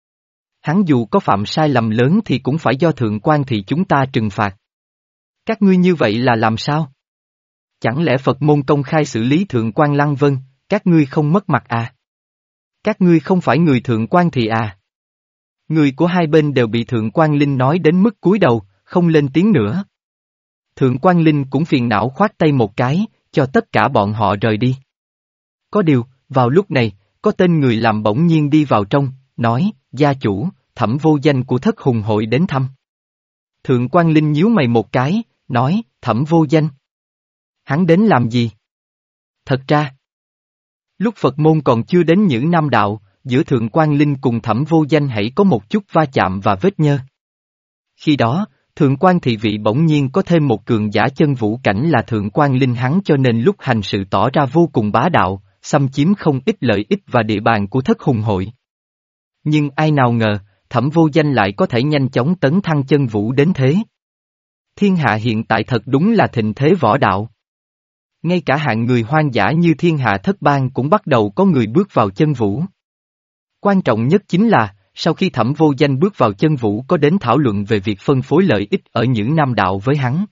Hắn dù có phạm sai lầm lớn thì cũng phải do Thượng Quan Thị chúng ta trừng phạt. Các ngươi như vậy là làm sao? Chẳng lẽ Phật môn công khai xử lý Thượng Quan Lăng Vân, các ngươi không mất mặt à? Các ngươi không phải người Thượng Quan Thị à? Người của hai bên đều bị Thượng Quan Linh nói đến mức cúi đầu, không lên tiếng nữa. Thượng Quan Linh cũng phiền não khoát tay một cái, cho tất cả bọn họ rời đi. Có điều, vào lúc này, có tên người làm bỗng nhiên đi vào trong, nói, gia chủ, Thẩm Vô Danh của Thất Hùng hội đến thăm. Thượng Quan Linh nhíu mày một cái, nói, Thẩm Vô Danh. Hắn đến làm gì? Thật ra, lúc Phật môn còn chưa đến những nam đạo, giữa Thượng Quan Linh cùng Thẩm Vô Danh hãy có một chút va chạm và vết nhơ. Khi đó, Thượng Quan Thị vị bỗng nhiên có thêm một cường giả chân vũ cảnh là Thượng Quan Linh hắn cho nên lúc hành sự tỏ ra vô cùng bá đạo, xâm chiếm không ít lợi ích và địa bàn của Thất Hùng hội. Nhưng ai nào ngờ, Thẩm Vô Danh lại có thể nhanh chóng tấn thăng chân vũ đến thế. Thiên hạ hiện tại thật đúng là thịnh thế võ đạo. Ngay cả hạng người hoang dã như thiên hạ thất bang cũng bắt đầu có người bước vào chân vũ. Quan trọng nhất chính là, sau khi Thẩm Vô Danh bước vào chân vũ có đến thảo luận về việc phân phối lợi ích ở những nam đạo với hắn.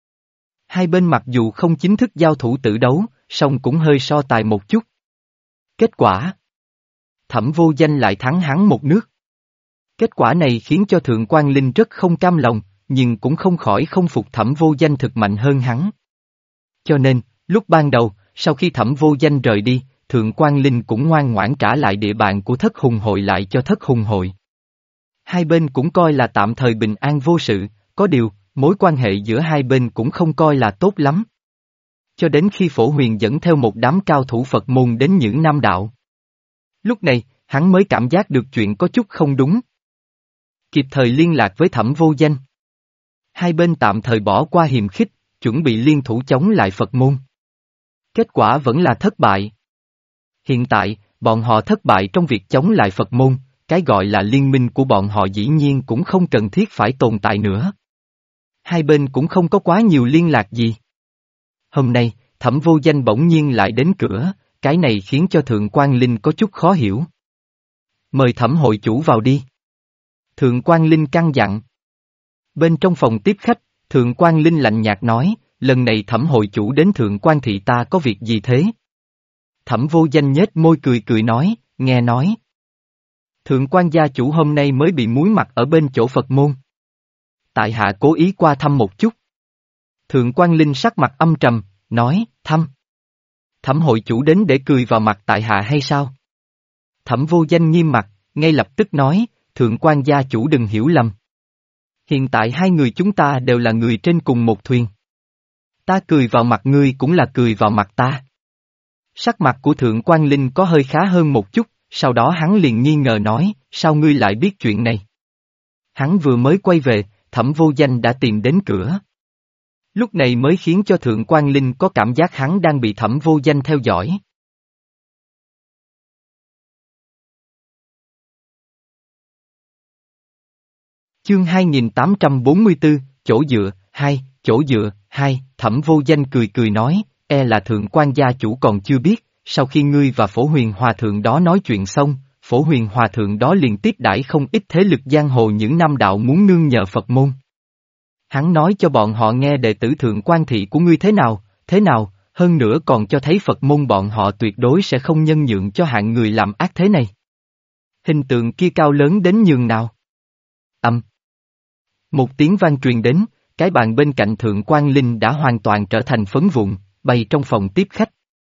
Hai bên mặc dù không chính thức giao thủ tử đấu, song cũng hơi so tài một chút. Kết quả, Thẩm Vô Danh lại thắng hắn một nước. Kết quả này khiến cho Thượng Quan Linh rất không cam lòng, nhưng cũng không khỏi không phục Thẩm Vô Danh thực mạnh hơn hắn. Cho nên, lúc ban đầu, sau khi Thẩm Vô Danh rời đi, Thượng Quan Linh cũng ngoan ngoãn trả lại địa bàn của Thất Hùng hội lại cho Thất Hùng hội. Hai bên cũng coi là tạm thời bình an vô sự, có điều, mối quan hệ giữa hai bên cũng không coi là tốt lắm. Cho đến khi Phổ Huyền dẫn theo một đám cao thủ Phật môn đến những nam đạo. Lúc này, hắn mới cảm giác được chuyện có chút không đúng. Kịp thời liên lạc với Thẩm Vô Danh. Hai bên tạm thời bỏ qua hiềm khích, chuẩn bị liên thủ chống lại Phật môn. Kết quả vẫn là thất bại. Hiện tại, bọn họ thất bại trong việc chống lại Phật môn, cái gọi là liên minh của bọn họ dĩ nhiên cũng không cần thiết phải tồn tại nữa. Hai bên cũng không có quá nhiều liên lạc gì. Hôm nay, Thẩm Vô Danh bỗng nhiên lại đến cửa, cái này khiến cho Thượng Quan Linh có chút khó hiểu. Mời Thẩm hội chủ vào đi. Thượng Quan Linh căn dặn. Bên trong phòng tiếp khách, Thượng Quan Linh lạnh nhạt nói, lần này Thẩm hội chủ đến Thượng Quan thị ta có việc gì thế? Thẩm Vô Danh nhếch môi cười cười nói, nghe nói. Thượng Quan gia chủ hôm nay mới bị muối mặt ở bên chỗ Phật môn. Tại hạ cố ý qua thăm một chút. Thượng Quan Linh sắc mặt âm trầm, nói, thăm. Thẩm hội chủ đến để cười vào mặt tại hạ hay sao? Thẩm Vô Danh nghiêm mặt, ngay lập tức nói, Thượng Quan gia chủ đừng hiểu lầm. Hiện tại hai người chúng ta đều là người trên cùng một thuyền. Ta cười vào mặt ngươi cũng là cười vào mặt ta. Sắc mặt của Thượng Quan Linh có hơi khá hơn một chút, sau đó hắn liền nghi ngờ nói, sao ngươi lại biết chuyện này? Hắn vừa mới quay về, Thẩm Vô Danh đã tìm đến cửa. Lúc này mới khiến cho Thượng Quan Linh có cảm giác hắn đang bị Thẩm Vô Danh theo dõi. Chương hai nghìn tám trăm bốn mươi tư, chỗ dựa, hai, chỗ dựa, hai, Thẩm Vô Danh cười cười nói, e là Thượng Quan gia chủ còn chưa biết, sau khi ngươi và Phổ Huyền Hòa Thượng đó nói chuyện xong, Phổ Huyền Hòa Thượng đó liền tiếp đãi không ít thế lực giang hồ những nam đạo muốn nương nhờ Phật môn. Hắn nói cho bọn họ nghe đệ tử Thượng Quan thị của ngươi thế nào, thế nào, hơn nữa còn cho thấy Phật môn bọn họ tuyệt đối sẽ không nhân nhượng cho hạng người làm ác thế này. Hình tượng kia cao lớn đến nhường nào? Âm. Một tiếng vang truyền đến, cái bàn bên cạnh Thượng Quan Linh đã hoàn toàn trở thành phấn vụn, bay trong phòng tiếp khách.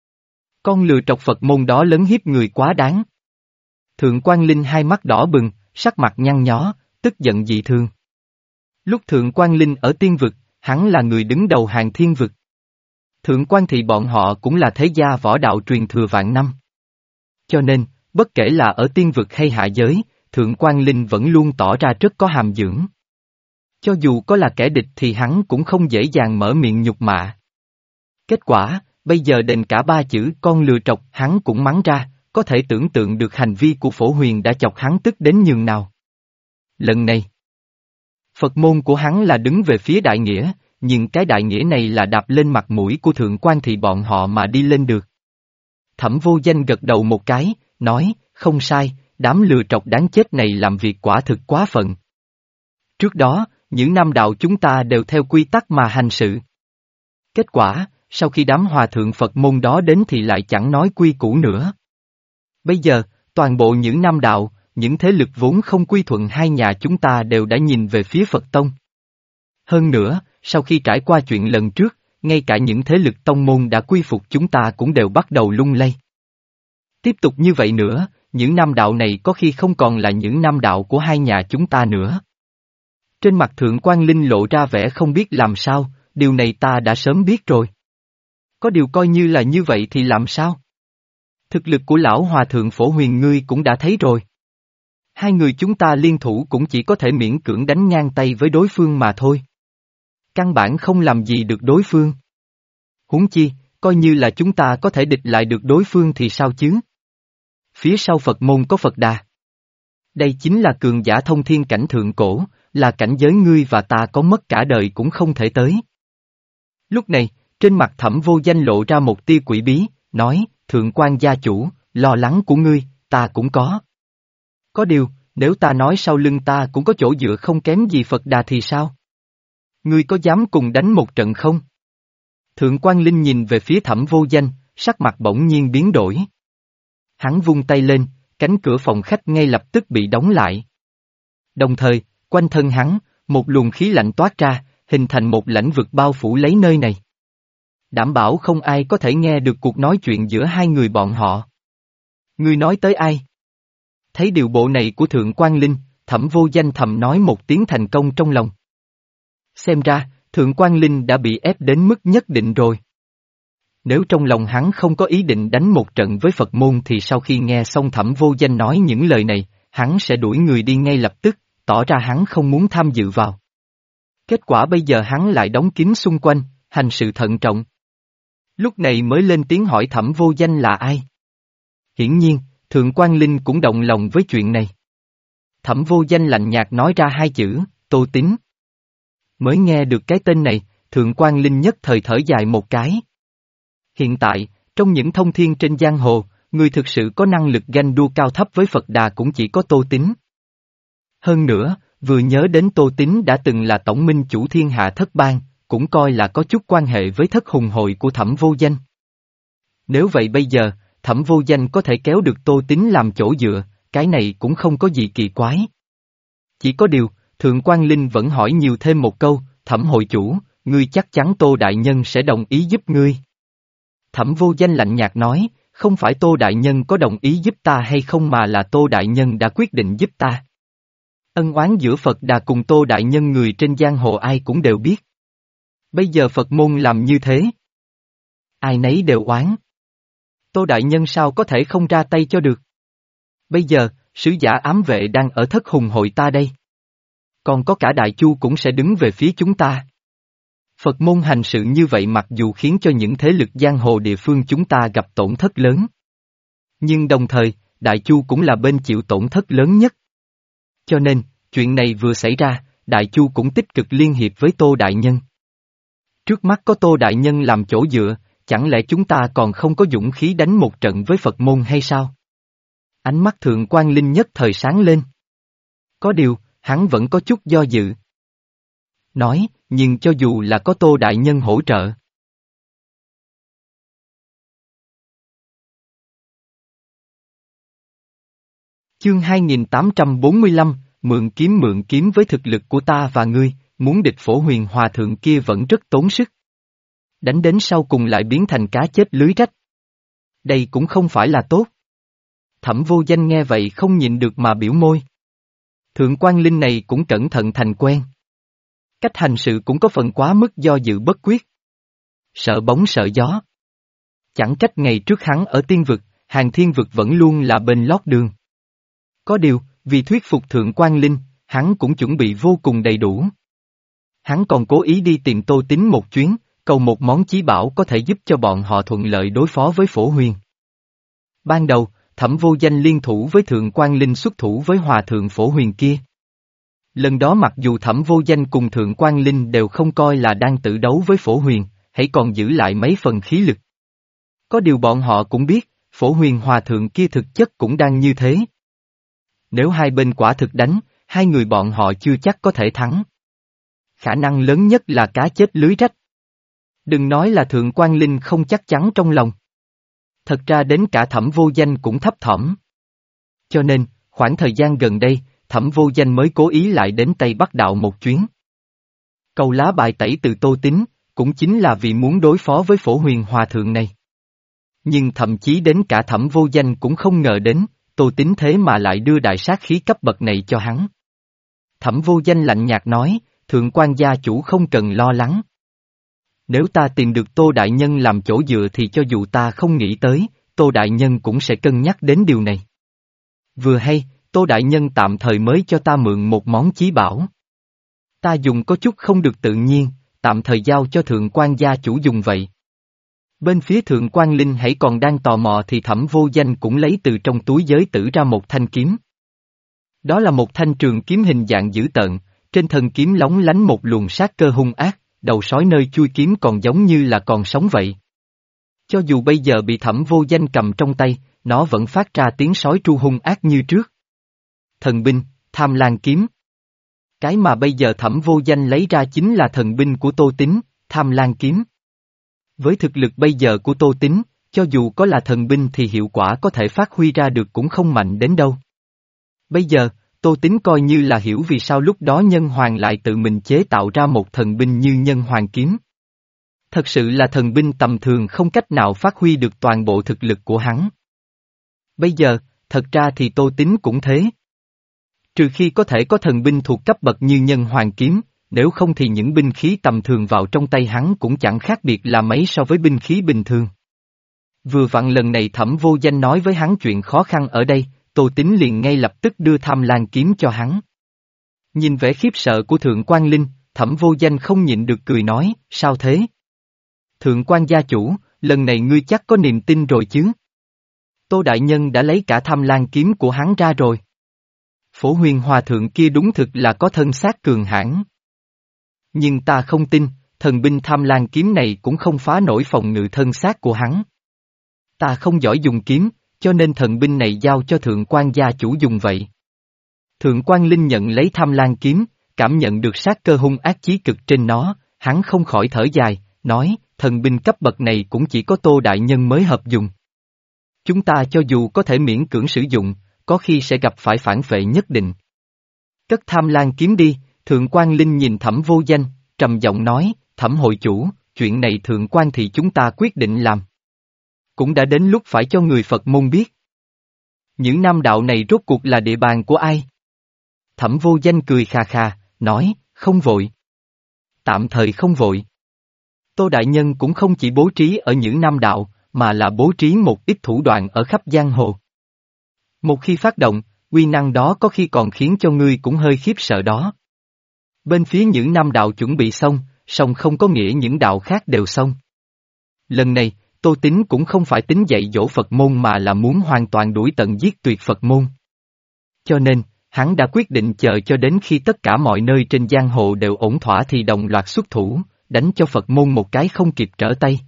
Con lừa trọc Phật môn đó lấn hiếp người quá đáng. Thượng Quan Linh hai mắt đỏ bừng, sắc mặt nhăn nhó, tức giận dị thường. Lúc Thượng Quan Linh ở tiên vực, hắn là người đứng đầu hàng thiên vực. Thượng Quan thị bọn họ cũng là thế gia võ đạo truyền thừa vạn năm. Cho nên, bất kể là ở tiên vực hay hạ giới, Thượng Quan Linh vẫn luôn tỏ ra rất có hàm dưỡng. Cho dù có là kẻ địch thì hắn cũng không dễ dàng mở miệng nhục mạ. Kết quả, bây giờ đền cả ba chữ con lừa trọc hắn cũng mắng ra, có thể tưởng tượng được hành vi của Phổ Huyền đã chọc hắn tức đến nhường nào. Lần này, Phật môn của hắn là đứng về phía đại nghĩa, nhưng cái đại nghĩa này là đạp lên mặt mũi của Thượng Quan thì bọn họ mà đi lên được. Thẩm Vô Danh gật đầu một cái, nói, không sai, đám lừa trọc đáng chết này làm việc quả thực quá phận. Trước đó, những nam đạo chúng ta đều theo quy tắc mà hành sự. Kết quả, sau khi đám hòa thượng Phật môn đó đến thì lại chẳng nói quy củ nữa. Bây giờ, toàn bộ những nam đạo, những thế lực vốn không quy thuận hai nhà chúng ta đều đã nhìn về phía Phật Tông. Hơn nữa, sau khi trải qua chuyện lần trước, ngay cả những thế lực tông môn đã quy phục chúng ta cũng đều bắt đầu lung lay. Tiếp tục như vậy nữa, những nam đạo này có khi không còn là những nam đạo của hai nhà chúng ta nữa. Trên mặt Thượng Quan Linh lộ ra vẻ không biết làm sao, điều này ta đã sớm biết rồi. Có điều coi như là như vậy thì làm sao? Thực lực của lão hòa thượng Phổ Huyền ngươi cũng đã thấy rồi. Hai người chúng ta liên thủ cũng chỉ có thể miễn cưỡng đánh ngang tay với đối phương mà thôi. Căn bản không làm gì được đối phương. Huống chi, coi như là chúng ta có thể địch lại được đối phương thì sao chứ? Phía sau Phật môn có Phật Đà. Đây chính là cường giả thông thiên cảnh thượng cổ, là cảnh giới ngươi và ta có mất cả đời cũng không thể tới. Lúc này, trên mặt Thẩm Vô Danh lộ ra một tia quỷ bí, nói, thượng quan gia chủ, lo lắng của ngươi, ta cũng có. Có điều, nếu ta nói sau lưng ta cũng có chỗ dựa không kém gì Phật Đà thì sao? Ngươi có dám cùng đánh một trận không? Thượng quan Linh nhìn về phía Thẩm Vô Danh, sắc mặt bỗng nhiên biến đổi. Hắn vung tay lên, cánh cửa phòng khách ngay lập tức bị đóng lại. Đồng thời, quanh thân hắn, một luồng khí lạnh toát ra, hình thành một lãnh vực bao phủ lấy nơi này. Đảm bảo không ai có thể nghe được cuộc nói chuyện giữa hai người bọn họ. Ngươi nói tới ai? Thấy điều bộ này của Thượng quan Linh, Thẩm Vô Danh thầm nói một tiếng thành công trong lòng. Xem ra, Thượng quan Linh đã bị ép đến mức nhất định rồi. Nếu trong lòng hắn không có ý định đánh một trận với Phật môn thì sau khi nghe xong Thẩm Vô Danh nói những lời này, hắn sẽ đuổi người đi ngay lập tức, tỏ ra hắn không muốn tham dự vào. Kết quả bây giờ hắn lại đóng kín xung quanh, hành sự thận trọng. Lúc này mới lên tiếng hỏi Thẩm Vô Danh là ai. Hiển nhiên, Thượng quan Linh cũng động lòng với chuyện này. Thẩm Vô Danh lạnh nhạt nói ra hai chữ, Tô Tín. Mới nghe được cái tên này, Thượng quan Linh nhất thời thở dài một cái. Hiện tại, trong những thông thiên trên giang hồ, người thực sự có năng lực ganh đua cao thấp với Phật Đà cũng chỉ có Tô Tín. Hơn nữa, vừa nhớ đến Tô Tín đã từng là tổng minh chủ thiên hạ thất bang, cũng coi là có chút quan hệ với thất hùng hội của Thẩm Vô Danh. Nếu vậy bây giờ, Thẩm Vô Danh có thể kéo được Tô Tín làm chỗ dựa, cái này cũng không có gì kỳ quái. Chỉ có điều, Thượng quan Linh vẫn hỏi nhiều thêm một câu, Thẩm hội chủ, ngươi chắc chắn Tô Đại Nhân sẽ đồng ý giúp ngươi. Thẩm Vô Danh lạnh nhạt nói, không phải Tô Đại Nhân có đồng ý giúp ta hay không mà là Tô Đại Nhân đã quyết định giúp ta. Ân oán giữa Phật Đà cùng Tô Đại Nhân người trên giang hồ ai cũng đều biết. Bây giờ Phật môn làm như thế. Ai nấy đều oán. Tô Đại Nhân sao có thể không ra tay cho được. Bây giờ, sứ giả ám vệ đang ở thất hùng hội ta đây. Còn có cả Đại Chu cũng sẽ đứng về phía chúng ta. Phật môn hành sự như vậy mặc dù khiến cho những thế lực giang hồ địa phương chúng ta gặp tổn thất lớn. Nhưng đồng thời, Đại Chu cũng là bên chịu tổn thất lớn nhất. Cho nên, chuyện này vừa xảy ra, Đại Chu cũng tích cực liên hiệp với Tô Đại Nhân. Trước mắt có Tô Đại Nhân làm chỗ dựa, chẳng lẽ chúng ta còn không có dũng khí đánh một trận với Phật môn hay sao? Ánh mắt Thượng quan Linh nhất thời sáng lên. Có điều, hắn vẫn có chút do dự. Nói, nhưng cho dù là có Tô Đại Nhân hỗ trợ. Chương hai nghìn tám trăm bốn mươi lăm, mượn kiếm mượn kiếm với thực lực của ta và ngươi, muốn địch Phổ Huyền Hòa Thượng kia vẫn rất tốn sức. Đánh đến sau cùng lại biến thành cá chết lưới rách. Đây cũng không phải là tốt. Thẩm Vô Danh nghe vậy không nhịn được mà biểu môi. Thượng quan Linh này cũng cẩn thận thành quen. Cách hành sự cũng có phần quá mức do dự bất quyết. Sợ bóng sợ gió. Chẳng trách ngày trước hắn ở tiên vực, Hàng Thiên vực vẫn luôn là bên lót đường. Có điều, vì thuyết phục Thượng quan Linh, hắn cũng chuẩn bị vô cùng đầy đủ. Hắn còn cố ý đi tìm Tô Tín một chuyến, cầu một món chí bảo có thể giúp cho bọn họ thuận lợi đối phó với Phổ Huyền. Ban đầu, Thẩm Vô Danh liên thủ với Thượng quan Linh xuất thủ với Hòa Thượng Phổ Huyền kia. Lần đó mặc dù Thẩm Vô Danh cùng Thượng quan Linh đều không coi là đang tự đấu với Phổ Huyền, hãy còn giữ lại mấy phần khí lực. Có điều bọn họ cũng biết, Phổ Huyền Hòa Thượng kia thực chất cũng đang như thế. Nếu hai bên quả thực đánh, hai người bọn họ chưa chắc có thể thắng. Khả năng lớn nhất là cá chết lưới rách. Đừng nói là Thượng quan Linh không chắc chắn trong lòng. Thật ra đến cả Thẩm Vô Danh cũng thấp thỏm. Cho nên, khoảng thời gian gần đây, Thẩm Vô Danh mới cố ý lại đến Tây Bắc Đạo một chuyến. Cầu lá bài tẩy từ Tô Tín, cũng chính là vì muốn đối phó với Phổ Huyền Hòa Thượng này. Nhưng thậm chí đến cả Thẩm Vô Danh cũng không ngờ đến, Tô Tín thế mà lại đưa đại sát khí cấp bậc này cho hắn. Thẩm Vô Danh lạnh nhạt nói, Thượng quan gia chủ không cần lo lắng. Nếu ta tìm được Tô Đại Nhân làm chỗ dựa thì cho dù ta không nghĩ tới, Tô Đại Nhân cũng sẽ cân nhắc đến điều này. Vừa hay, Tô Đại Nhân tạm thời mới cho ta mượn một món chí bảo. Ta dùng có chút không được tự nhiên, tạm thời giao cho Thượng quan gia chủ dùng vậy. Bên phía Thượng Quan Linh hãy còn đang tò mò thì Thẩm Vô Danh cũng lấy từ trong túi giới tử ra một thanh kiếm. Đó là một thanh trường kiếm hình dạng dữ tợn, trên thân kiếm lóng lánh một luồng sát cơ hung ác, đầu sói nơi chui kiếm còn giống như là còn sống vậy. Cho dù bây giờ bị Thẩm Vô Danh cầm trong tay, nó vẫn phát ra tiếng sói tru hung ác như trước. Thần binh, Tham Lang kiếm. Cái mà bây giờ Thẩm Vô Danh lấy ra chính là thần binh của Tô Tín, Tham Lang kiếm. Với thực lực bây giờ của Tô Tín, cho dù có là thần binh thì hiệu quả có thể phát huy ra được cũng không mạnh đến đâu. Bây giờ, Tô Tín coi như là hiểu vì sao lúc đó Nhân Hoàng lại tự mình chế tạo ra một thần binh như Nhân Hoàng kiếm. Thật sự là thần binh tầm thường không cách nào phát huy được toàn bộ thực lực của hắn. Bây giờ, thật ra thì Tô Tín cũng thế. Trừ khi có thể có thần binh thuộc cấp bậc như Nhân Hoàng kiếm, nếu không thì những binh khí tầm thường vào trong tay hắn cũng chẳng khác biệt là mấy so với binh khí bình thường. Vừa vặn lần này Thẩm Vô Danh nói với hắn chuyện khó khăn ở đây, Tô Tín liền ngay lập tức đưa Tham Lang kiếm cho hắn. Nhìn vẻ khiếp sợ của Thượng Quan Linh, Thẩm Vô Danh không nhịn được cười nói, sao thế? Thượng Quan gia chủ, lần này ngươi chắc có niềm tin rồi chứ? Tô Đại Nhân đã lấy cả Tham Lang kiếm của hắn ra rồi. Phổ Huyền Hòa Thượng kia đúng thực là có thân xác cường hãn. Nhưng ta không tin, thần binh Tham Lang kiếm này cũng không phá nổi phòng ngự thân xác của hắn. Ta không giỏi dùng kiếm, cho nên thần binh này giao cho Thượng Quan gia chủ dùng vậy. Thượng Quan Linh nhận lấy Tham Lang kiếm, cảm nhận được sát cơ hung ác chí cực trên nó, hắn không khỏi thở dài, nói, thần binh cấp bậc này cũng chỉ có Tô Đại Nhân mới hợp dùng. Chúng ta cho dù có thể miễn cưỡng sử dụng, có khi sẽ gặp phải phản vệ nhất định. Cất Tham Lang kiếm đi, Thượng Quan Linh nhìn Thẩm Vô Danh, trầm giọng nói, Thẩm hội chủ, chuyện này Thượng Quan thì chúng ta quyết định làm. Cũng đã đến lúc phải cho người Phật môn biết. Những nam đạo này rốt cuộc là địa bàn của ai? Thẩm Vô Danh cười khà khà, nói, không vội. Tạm thời không vội. Tô Đại Nhân cũng không chỉ bố trí ở những nam đạo, mà là bố trí một ít thủ đoạn ở khắp giang hồ. Một khi phát động, uy năng đó có khi còn khiến cho ngươi cũng hơi khiếp sợ đó. Bên phía những nam đạo chuẩn bị xong, song không có nghĩa những đạo khác đều xong. Lần này, Tô Tín cũng không phải tính dạy dỗ Phật môn mà là muốn hoàn toàn đuổi tận giết tuyệt Phật môn. Cho nên, hắn đã quyết định chờ cho đến khi tất cả mọi nơi trên giang hồ đều ổn thỏa thì đồng loạt xuất thủ, đánh cho Phật môn một cái không kịp trở tay.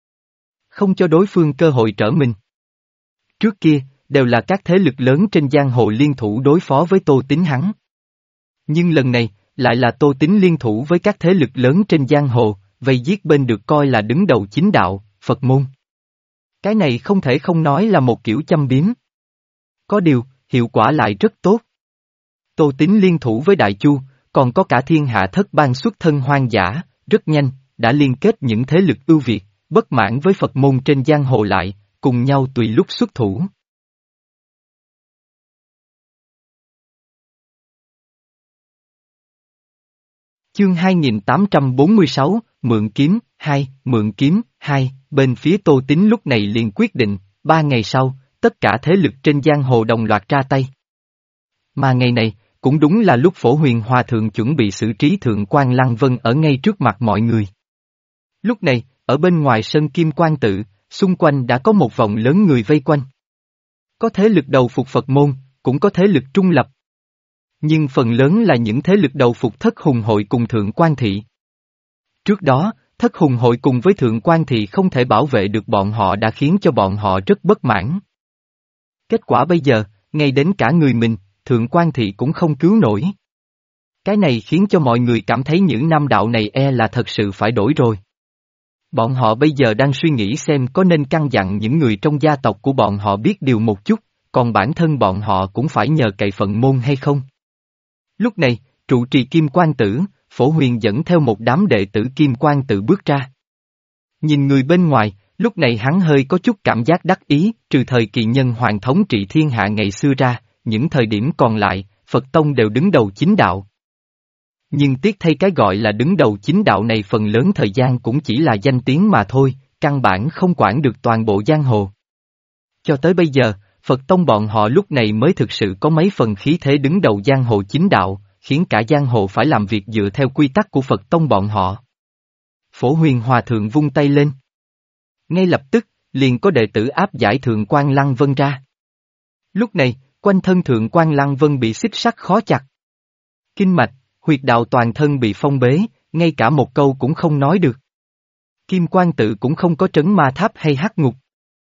Không cho đối phương cơ hội trở mình. Trước kia, đều là các thế lực lớn trên giang hồ liên thủ đối phó với Tô Tín hắn. Nhưng lần này, lại là Tô Tín liên thủ với các thế lực lớn trên giang hồ, vây giết bên được coi là đứng đầu chính đạo, Phật môn. Cái này không thể không nói là một kiểu châm biếm. Có điều, hiệu quả lại rất tốt. Tô Tín liên thủ với Đại Chu, còn có cả thiên hạ thất bang xuất thân hoang dã, rất nhanh, đã liên kết những thế lực ưu việt, bất mãn với Phật môn trên giang hồ lại, cùng nhau tùy lúc xuất thủ. Chương hai nghìn tám trăm bốn mươi sáu, Mượn kiếm, hai, Mượn kiếm, hai, bên phía Tô Tín lúc này liền quyết định, ba ngày sau, tất cả thế lực trên giang hồ đồng loạt ra tay. Mà ngày này, cũng đúng là lúc Phổ Huyền Hòa Thượng chuẩn bị xử trí Thượng Quan Lăng Vân ở ngay trước mặt mọi người. Lúc này, ở bên ngoài sân Kim Quan Tự, xung quanh đã có một vòng lớn người vây quanh. Có thế lực đầu phục Phật môn, cũng có thế lực trung lập. Nhưng phần lớn là những thế lực đầu phục Thất Hùng Hội cùng Thượng Quan Thị. Trước đó, Thất Hùng Hội cùng với Thượng Quan Thị không thể bảo vệ được bọn họ đã khiến cho bọn họ rất bất mãn. Kết quả bây giờ, ngay đến cả người mình, Thượng Quan Thị cũng không cứu nổi. Cái này khiến cho mọi người cảm thấy những nam đạo này e là thật sự phải đổi rồi. Bọn họ bây giờ đang suy nghĩ xem có nên căn dặn những người trong gia tộc của bọn họ biết điều một chút, còn bản thân bọn họ cũng phải nhờ cậy phận môn hay không. Lúc này, trụ trì Kim Quan Tử, Phổ Huyền dẫn theo một đám đệ tử Kim Quan Tự bước ra. Nhìn người bên ngoài, lúc này hắn hơi có chút cảm giác đắc ý, trừ thời kỳ Nhân Hoàng thống trị thiên hạ ngày xưa ra, những thời điểm còn lại, Phật Tông đều đứng đầu chính đạo. Nhưng tiếc thay cái gọi là đứng đầu chính đạo này phần lớn thời gian cũng chỉ là danh tiếng mà thôi, căn bản không quản được toàn bộ giang hồ. Cho tới bây giờ, Phật Tông bọn họ lúc này mới thực sự có mấy phần khí thế đứng đầu giang hồ chính đạo, khiến cả giang hồ phải làm việc dựa theo quy tắc của Phật Tông bọn họ. Phổ Huyền Hòa Thượng vung tay lên. Ngay lập tức, liền có đệ tử áp giải Thượng quan Lăng Vân ra. Lúc này, quanh thân Thượng quan Lăng Vân bị xích sắt khó chặt. Kinh mạch, huyệt đạo toàn thân bị phong bế, ngay cả một câu cũng không nói được. Kim Quan Tự cũng không có trấn ma tháp hay hắc ngục.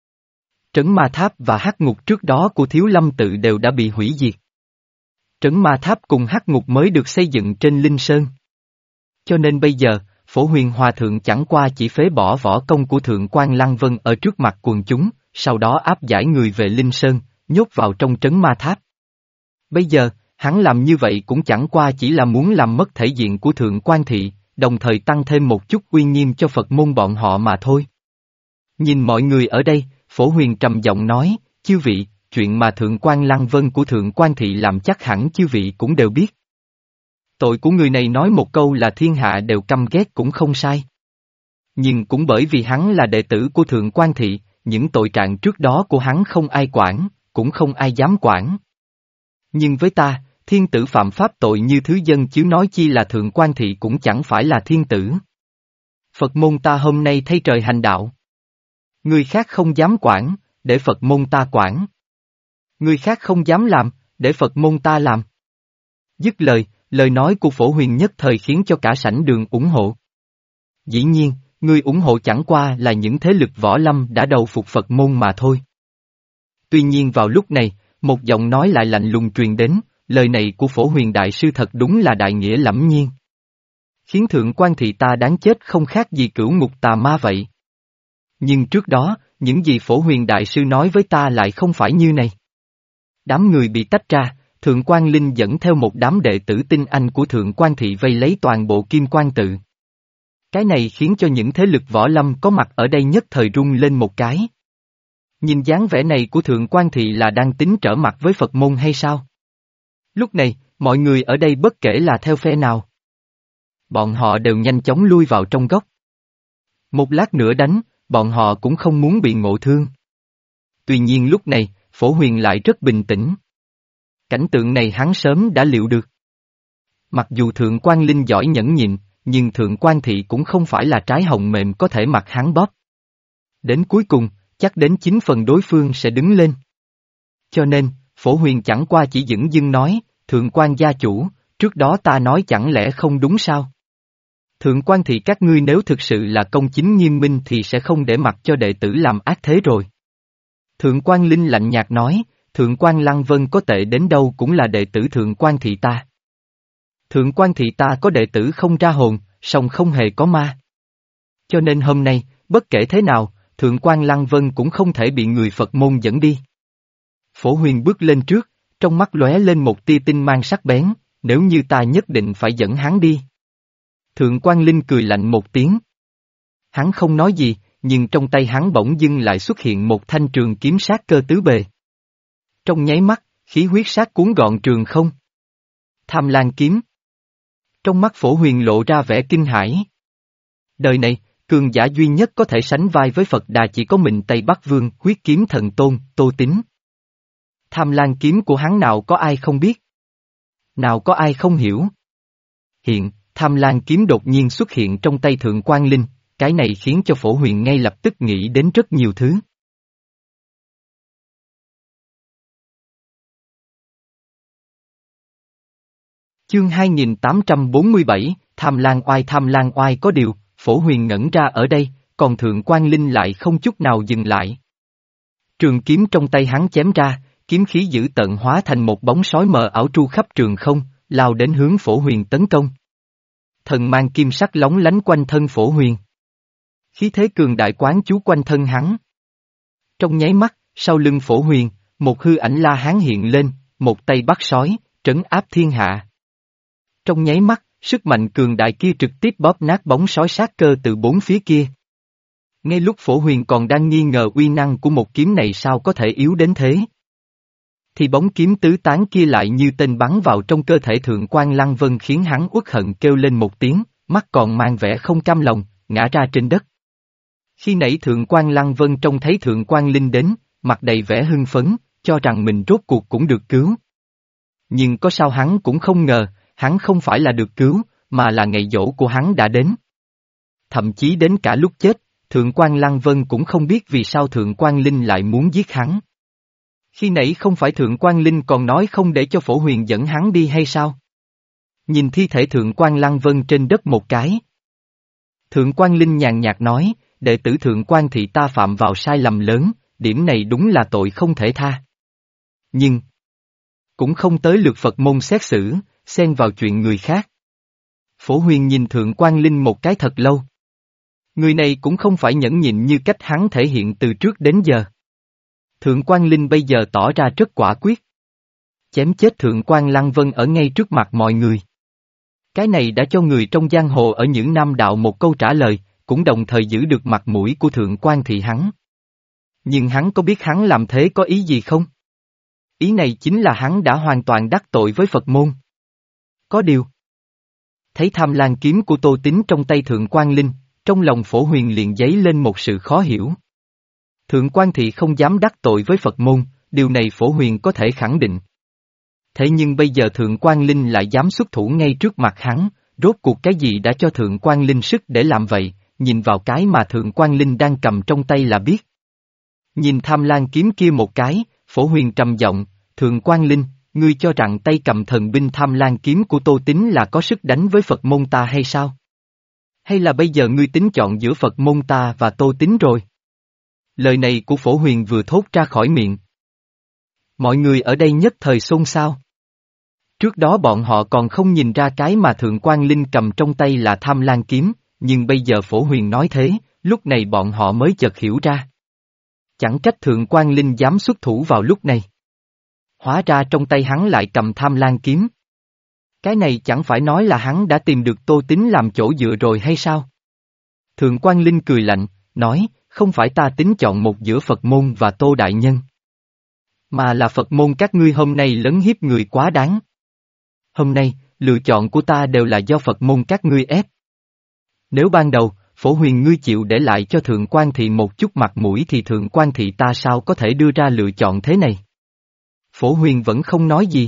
Trấn ma tháp và hắc ngục trước đó của Thiếu Lâm Tự đều đã bị hủy diệt. Trấn ma tháp cùng hắc ngục mới được xây dựng trên Linh Sơn. Cho nên bây giờ, Phổ Huyền Hòa Thượng chẳng qua chỉ phế bỏ võ công của Thượng quan Lăng Vân ở trước mặt quần chúng, sau đó áp giải người về Linh Sơn, nhốt vào trong trấn ma tháp. Bây giờ, hắn làm như vậy cũng chẳng qua chỉ là muốn làm mất thể diện của Thượng quan thị, đồng thời tăng thêm một chút uy nghiêm cho Phật môn bọn họ mà thôi. Nhìn mọi người ở đây, Phổ Huyền trầm giọng nói, chư vị, chuyện mà Thượng quan Lăng Vân của Thượng quan thị làm chắc hẳn chư vị cũng đều biết. Tội của người này nói một câu là thiên hạ đều căm ghét cũng không sai. Nhưng cũng bởi vì hắn là đệ tử của Thượng quan thị, những tội trạng trước đó của hắn không ai quản, cũng không ai dám quản. Nhưng với ta, thiên tử phạm pháp tội như thứ dân chứ nói chi là Thượng quan thị cũng chẳng phải là thiên tử. Phật môn ta hôm nay thay trời hành đạo. Người khác không dám quản, để Phật môn ta quản. Người khác không dám làm, để Phật môn ta làm. Dứt lời, lời nói của Phổ Huyền nhất thời khiến cho cả sảnh đường ủng hộ. Dĩ nhiên, người ủng hộ chẳng qua là những thế lực võ lâm đã đầu phục Phật môn mà thôi. Tuy nhiên vào lúc này, một giọng nói lại lạnh lùng truyền đến, lời này của Phổ Huyền Đại Sư thật đúng là đại nghĩa lẫm nhiên. Khiến Thượng quan thị ta đáng chết không khác gì cửu ngục tà ma vậy. Nhưng trước đó, những gì Phổ Huyền Đại Sư nói với ta lại không phải như này. Đám người bị tách ra, Thượng quan Linh dẫn theo một đám đệ tử tinh anh của Thượng quan thị vây lấy toàn bộ Kim Quan Tự. Cái này khiến cho những thế lực võ lâm có mặt ở đây nhất thời rung lên một cái. Nhìn dáng vẻ này của Thượng quan thị là đang tính trở mặt với Phật môn hay sao? Lúc này, mọi người ở đây bất kể là theo phe nào. Bọn họ đều nhanh chóng lui vào trong góc. Một lát nữa đánh, bọn họ cũng không muốn bị ngộ thương. Tuy nhiên lúc này, Phổ Huyền lại rất bình tĩnh. Cảnh tượng này hắn sớm đã liệu được. Mặc dù Thượng quan Linh giỏi nhẫn nhịn, nhưng Thượng quan thị cũng không phải là trái hồng mềm có thể mặc hắn bóp. Đến cuối cùng, chắc đến chín phần đối phương sẽ đứng lên. Cho nên, Phổ Huyền chẳng qua chỉ dửng dưng nói, Thượng quan gia chủ, trước đó ta nói chẳng lẽ không đúng sao? Thượng quan thị các ngươi nếu thực sự là công chính nghiêm minh thì sẽ không để mặc cho đệ tử làm ác thế rồi. Thượng quan Linh lạnh nhạt nói, Thượng quan Lăng Vân có tệ đến đâu cũng là đệ tử Thượng quan thị ta. Thượng quan thị ta có đệ tử không ra hồn, song không hề có ma. Cho nên hôm nay, bất kể thế nào, Thượng quan Lăng Vân cũng không thể bị người Phật môn dẫn đi. Phổ Huyền bước lên trước, trong mắt lóe lên một tia tinh mang sắc bén, nếu như ta nhất định phải dẫn hắn đi. Thượng quan Linh cười lạnh một tiếng. Hắn không nói gì, nhưng trong tay hắn bỗng dưng lại xuất hiện một thanh trường kiếm sát cơ tứ bề. Trong nháy mắt, khí huyết sát cuốn gọn trường không. Tham Lang kiếm. Trong mắt Phổ Huyền lộ ra vẻ kinh hãi. Đời này, cường giả duy nhất có thể sánh vai với Phật Đà chỉ có mình Tây Bắc Vương, huyết kiếm thần tôn, Tô Tín. Tham Lang kiếm của hắn nào có ai không biết? Nào có ai không hiểu? Hiện, Tham Lang kiếm đột nhiên xuất hiện trong tay Thượng quan Linh, cái này khiến cho Phổ Huyền ngay lập tức nghĩ đến rất nhiều thứ. Chương hai nghìn tám trăm bốn mươi bảy, Tham Lang oai Tham Lang oai có điều, Phổ Huyền ngẩn ra ở đây, còn Thượng quan Linh lại không chút nào dừng lại. Trường kiếm trong tay hắn chém ra, kiếm khí dữ tợn hóa thành một bóng sói mờ ảo tru khắp trường không, lao đến hướng Phổ Huyền tấn công. Thần mang kim sắc lóng lánh quanh thân Phổ Huyền. Khí thế cường đại quán chú quanh thân hắn. Trong nháy mắt, sau lưng Phổ Huyền, một hư ảnh La Hán hiện lên, một tay bắt sói, trấn áp thiên hạ. Trong nháy mắt, sức mạnh cường đại kia trực tiếp bóp nát bóng sói sát cơ từ bốn phía kia. Ngay lúc Phổ Huyền còn đang nghi ngờ uy năng của một kiếm này sao có thể yếu đến thế, thì bóng kiếm tứ tán kia lại như tên bắn vào trong cơ thể Thượng quan Lăng Vân khiến hắn uất hận kêu lên một tiếng, mắt còn mang vẻ không cam lòng, ngã ra trên đất. Khi nãy Thượng quan Lăng Vân trông thấy Thượng quan Linh đến, mặt đầy vẻ hưng phấn, cho rằng mình rốt cuộc cũng được cứu. Nhưng có sao hắn cũng không ngờ, hắn không phải là được cứu, mà là ngày giỗ của hắn đã đến. Thậm chí đến cả lúc chết, Thượng quan Lăng Vân cũng không biết vì sao Thượng quan Linh lại muốn giết hắn. Khi nãy không phải Thượng quan Linh còn nói không để cho Phổ Huyền dẫn hắn đi hay sao? Nhìn thi thể Thượng quan Lăng Vân trên đất một cái. Thượng quan Linh nhàn nhạt nói, đệ tử Thượng quan thị ta phạm vào sai lầm lớn, điểm này đúng là tội không thể tha. Nhưng, cũng không tới lượt Phật môn xét xử, xen vào chuyện người khác. Phổ Huyền nhìn Thượng quan Linh một cái thật lâu. Người này cũng không phải nhẫn nhịn như cách hắn thể hiện từ trước đến giờ. Thượng quan Linh bây giờ tỏ ra rất quả quyết. Chém chết Thượng quan Lăng Vân ở ngay trước mặt mọi người. Cái này đã cho người trong giang hồ ở những Nam đạo một câu trả lời, cũng đồng thời giữ được mặt mũi của Thượng quan thị hắn. Nhưng hắn có biết hắn làm thế có ý gì không? Ý này chính là hắn đã hoàn toàn đắc tội với Phật môn. Có điều. Thấy tham lan kiếm của Tô Tín trong tay Thượng quan Linh, trong lòng Phổ Huyền liền dấy lên một sự khó hiểu. Thượng quan thị không dám đắc tội với Phật môn, điều này Phổ Huyền có thể khẳng định. Thế nhưng bây giờ Thượng quan Linh lại dám xuất thủ ngay trước mặt hắn, rốt cuộc cái gì đã cho Thượng quan Linh sức để làm vậy, nhìn vào cái mà Thượng quan Linh đang cầm trong tay là biết. Nhìn tham lan kiếm kia một cái, Phổ Huyền trầm giọng, Thượng quan Linh, ngươi cho rằng tay cầm thần binh tham lan kiếm của Tô Tín là có sức đánh với Phật môn ta hay sao? Hay là bây giờ ngươi tính chọn giữa Phật môn ta và Tô Tín rồi? Lời này của Phổ Huyền vừa thốt ra khỏi miệng. Mọi người ở đây nhất thời xôn xao. Trước đó bọn họ còn không nhìn ra cái mà Thượng quan Linh cầm trong tay là tham lan kiếm, nhưng bây giờ Phổ Huyền nói thế, lúc này bọn họ mới chợt hiểu ra. Chẳng trách Thượng quan Linh dám xuất thủ vào lúc này. Hóa ra trong tay hắn lại cầm tham lan kiếm. Cái này chẳng phải nói là hắn đã tìm được Tô Tín làm chỗ dựa rồi hay sao? Thượng quan Linh cười lạnh, nói, không phải ta tính chọn một giữa Phật môn và Tô Đại Nhân. Mà là Phật môn các ngươi hôm nay lấn hiếp người quá đáng. Hôm nay, lựa chọn của ta đều là do Phật môn các ngươi ép. Nếu ban đầu, Phổ Huyền ngươi chịu để lại cho Thượng quan thị một chút mặt mũi thì Thượng quan thị ta sao có thể đưa ra lựa chọn thế này? Phổ Huyền vẫn không nói gì.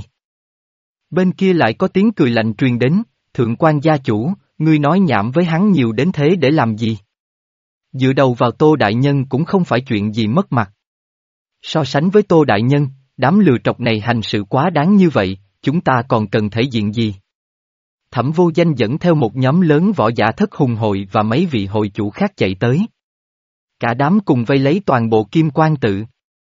Bên kia lại có tiếng cười lạnh truyền đến, Thượng quan gia chủ, ngươi nói nhảm với hắn nhiều đến thế để làm gì? Dựa đầu vào Tô Đại Nhân cũng không phải chuyện gì mất mặt. So sánh với Tô Đại Nhân, đám lừa trọc này hành sự quá đáng như vậy, chúng ta còn cần thể diện gì? Thẩm Vô Danh dẫn theo một nhóm lớn võ giả thất hùng hội và mấy vị hội chủ khác chạy tới. Cả đám cùng vây lấy toàn bộ Kim Quan tự.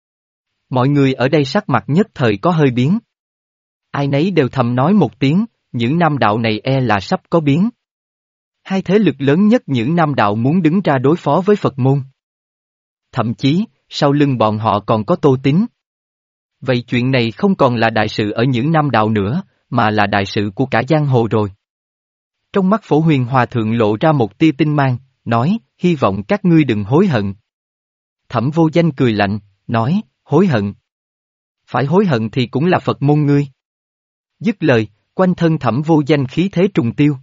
Mọi người ở đây sắc mặt nhất thời có hơi biến. Ai nấy đều thầm nói một tiếng, những nam đạo này e là sắp có biến. Hai thế lực lớn nhất những nam đạo muốn đứng ra đối phó với Phật môn. Thậm chí, sau lưng bọn họ còn có Tô Tín. Vậy chuyện này không còn là đại sự ở những nam đạo nữa, mà là đại sự của cả giang hồ rồi. Trong mắt Phổ Huyền Hòa Thượng lộ ra một tia tinh mang, nói, hy vọng các ngươi đừng hối hận. Thẩm Vô Danh cười lạnh, nói, hối hận. Phải hối hận thì cũng là Phật môn ngươi. Dứt lời, quanh thân Thẩm Vô Danh khí thế trùng tiêu.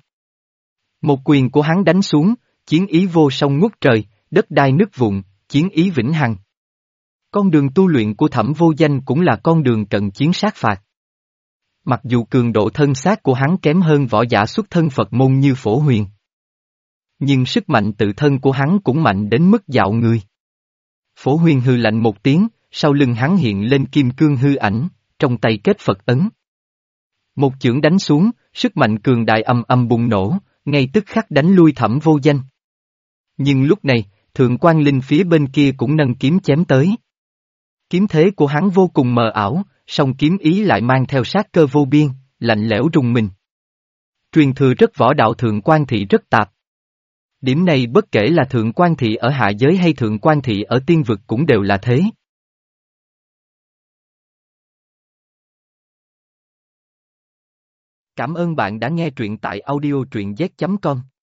Một quyền của hắn đánh xuống, chiến ý vô song ngút trời, đất đai nứt vụn, chiến ý vĩnh hằng. Con đường tu luyện của Thẩm Vô Danh cũng là con đường cận chiến sát phạt. Mặc dù cường độ thân xác của hắn kém hơn võ giả xuất thân Phật môn như Phổ Huyền. Nhưng sức mạnh tự thân của hắn cũng mạnh đến mức dạo người. Phổ Huyền hừ lạnh một tiếng, sau lưng hắn hiện lên kim cương hư ảnh, trong tay kết Phật ấn. Một chưởng đánh xuống, sức mạnh cường đại âm âm bùng nổ, ngay tức khắc đánh lui Thẩm Vô Danh. Nhưng lúc này, Thượng quan Linh phía bên kia cũng nâng kiếm chém tới. Kiếm thế của hắn vô cùng mờ ảo, song kiếm ý lại mang theo sát cơ vô biên, lạnh lẽo rùng mình. Truyền thừa rất võ đạo Thượng quan thị rất tạp. Điểm này bất kể là Thượng quan thị ở hạ giới hay Thượng quan thị ở tiên vực cũng đều là thế. Cảm ơn bạn đã nghe truyện tại audio truyện z chấm com.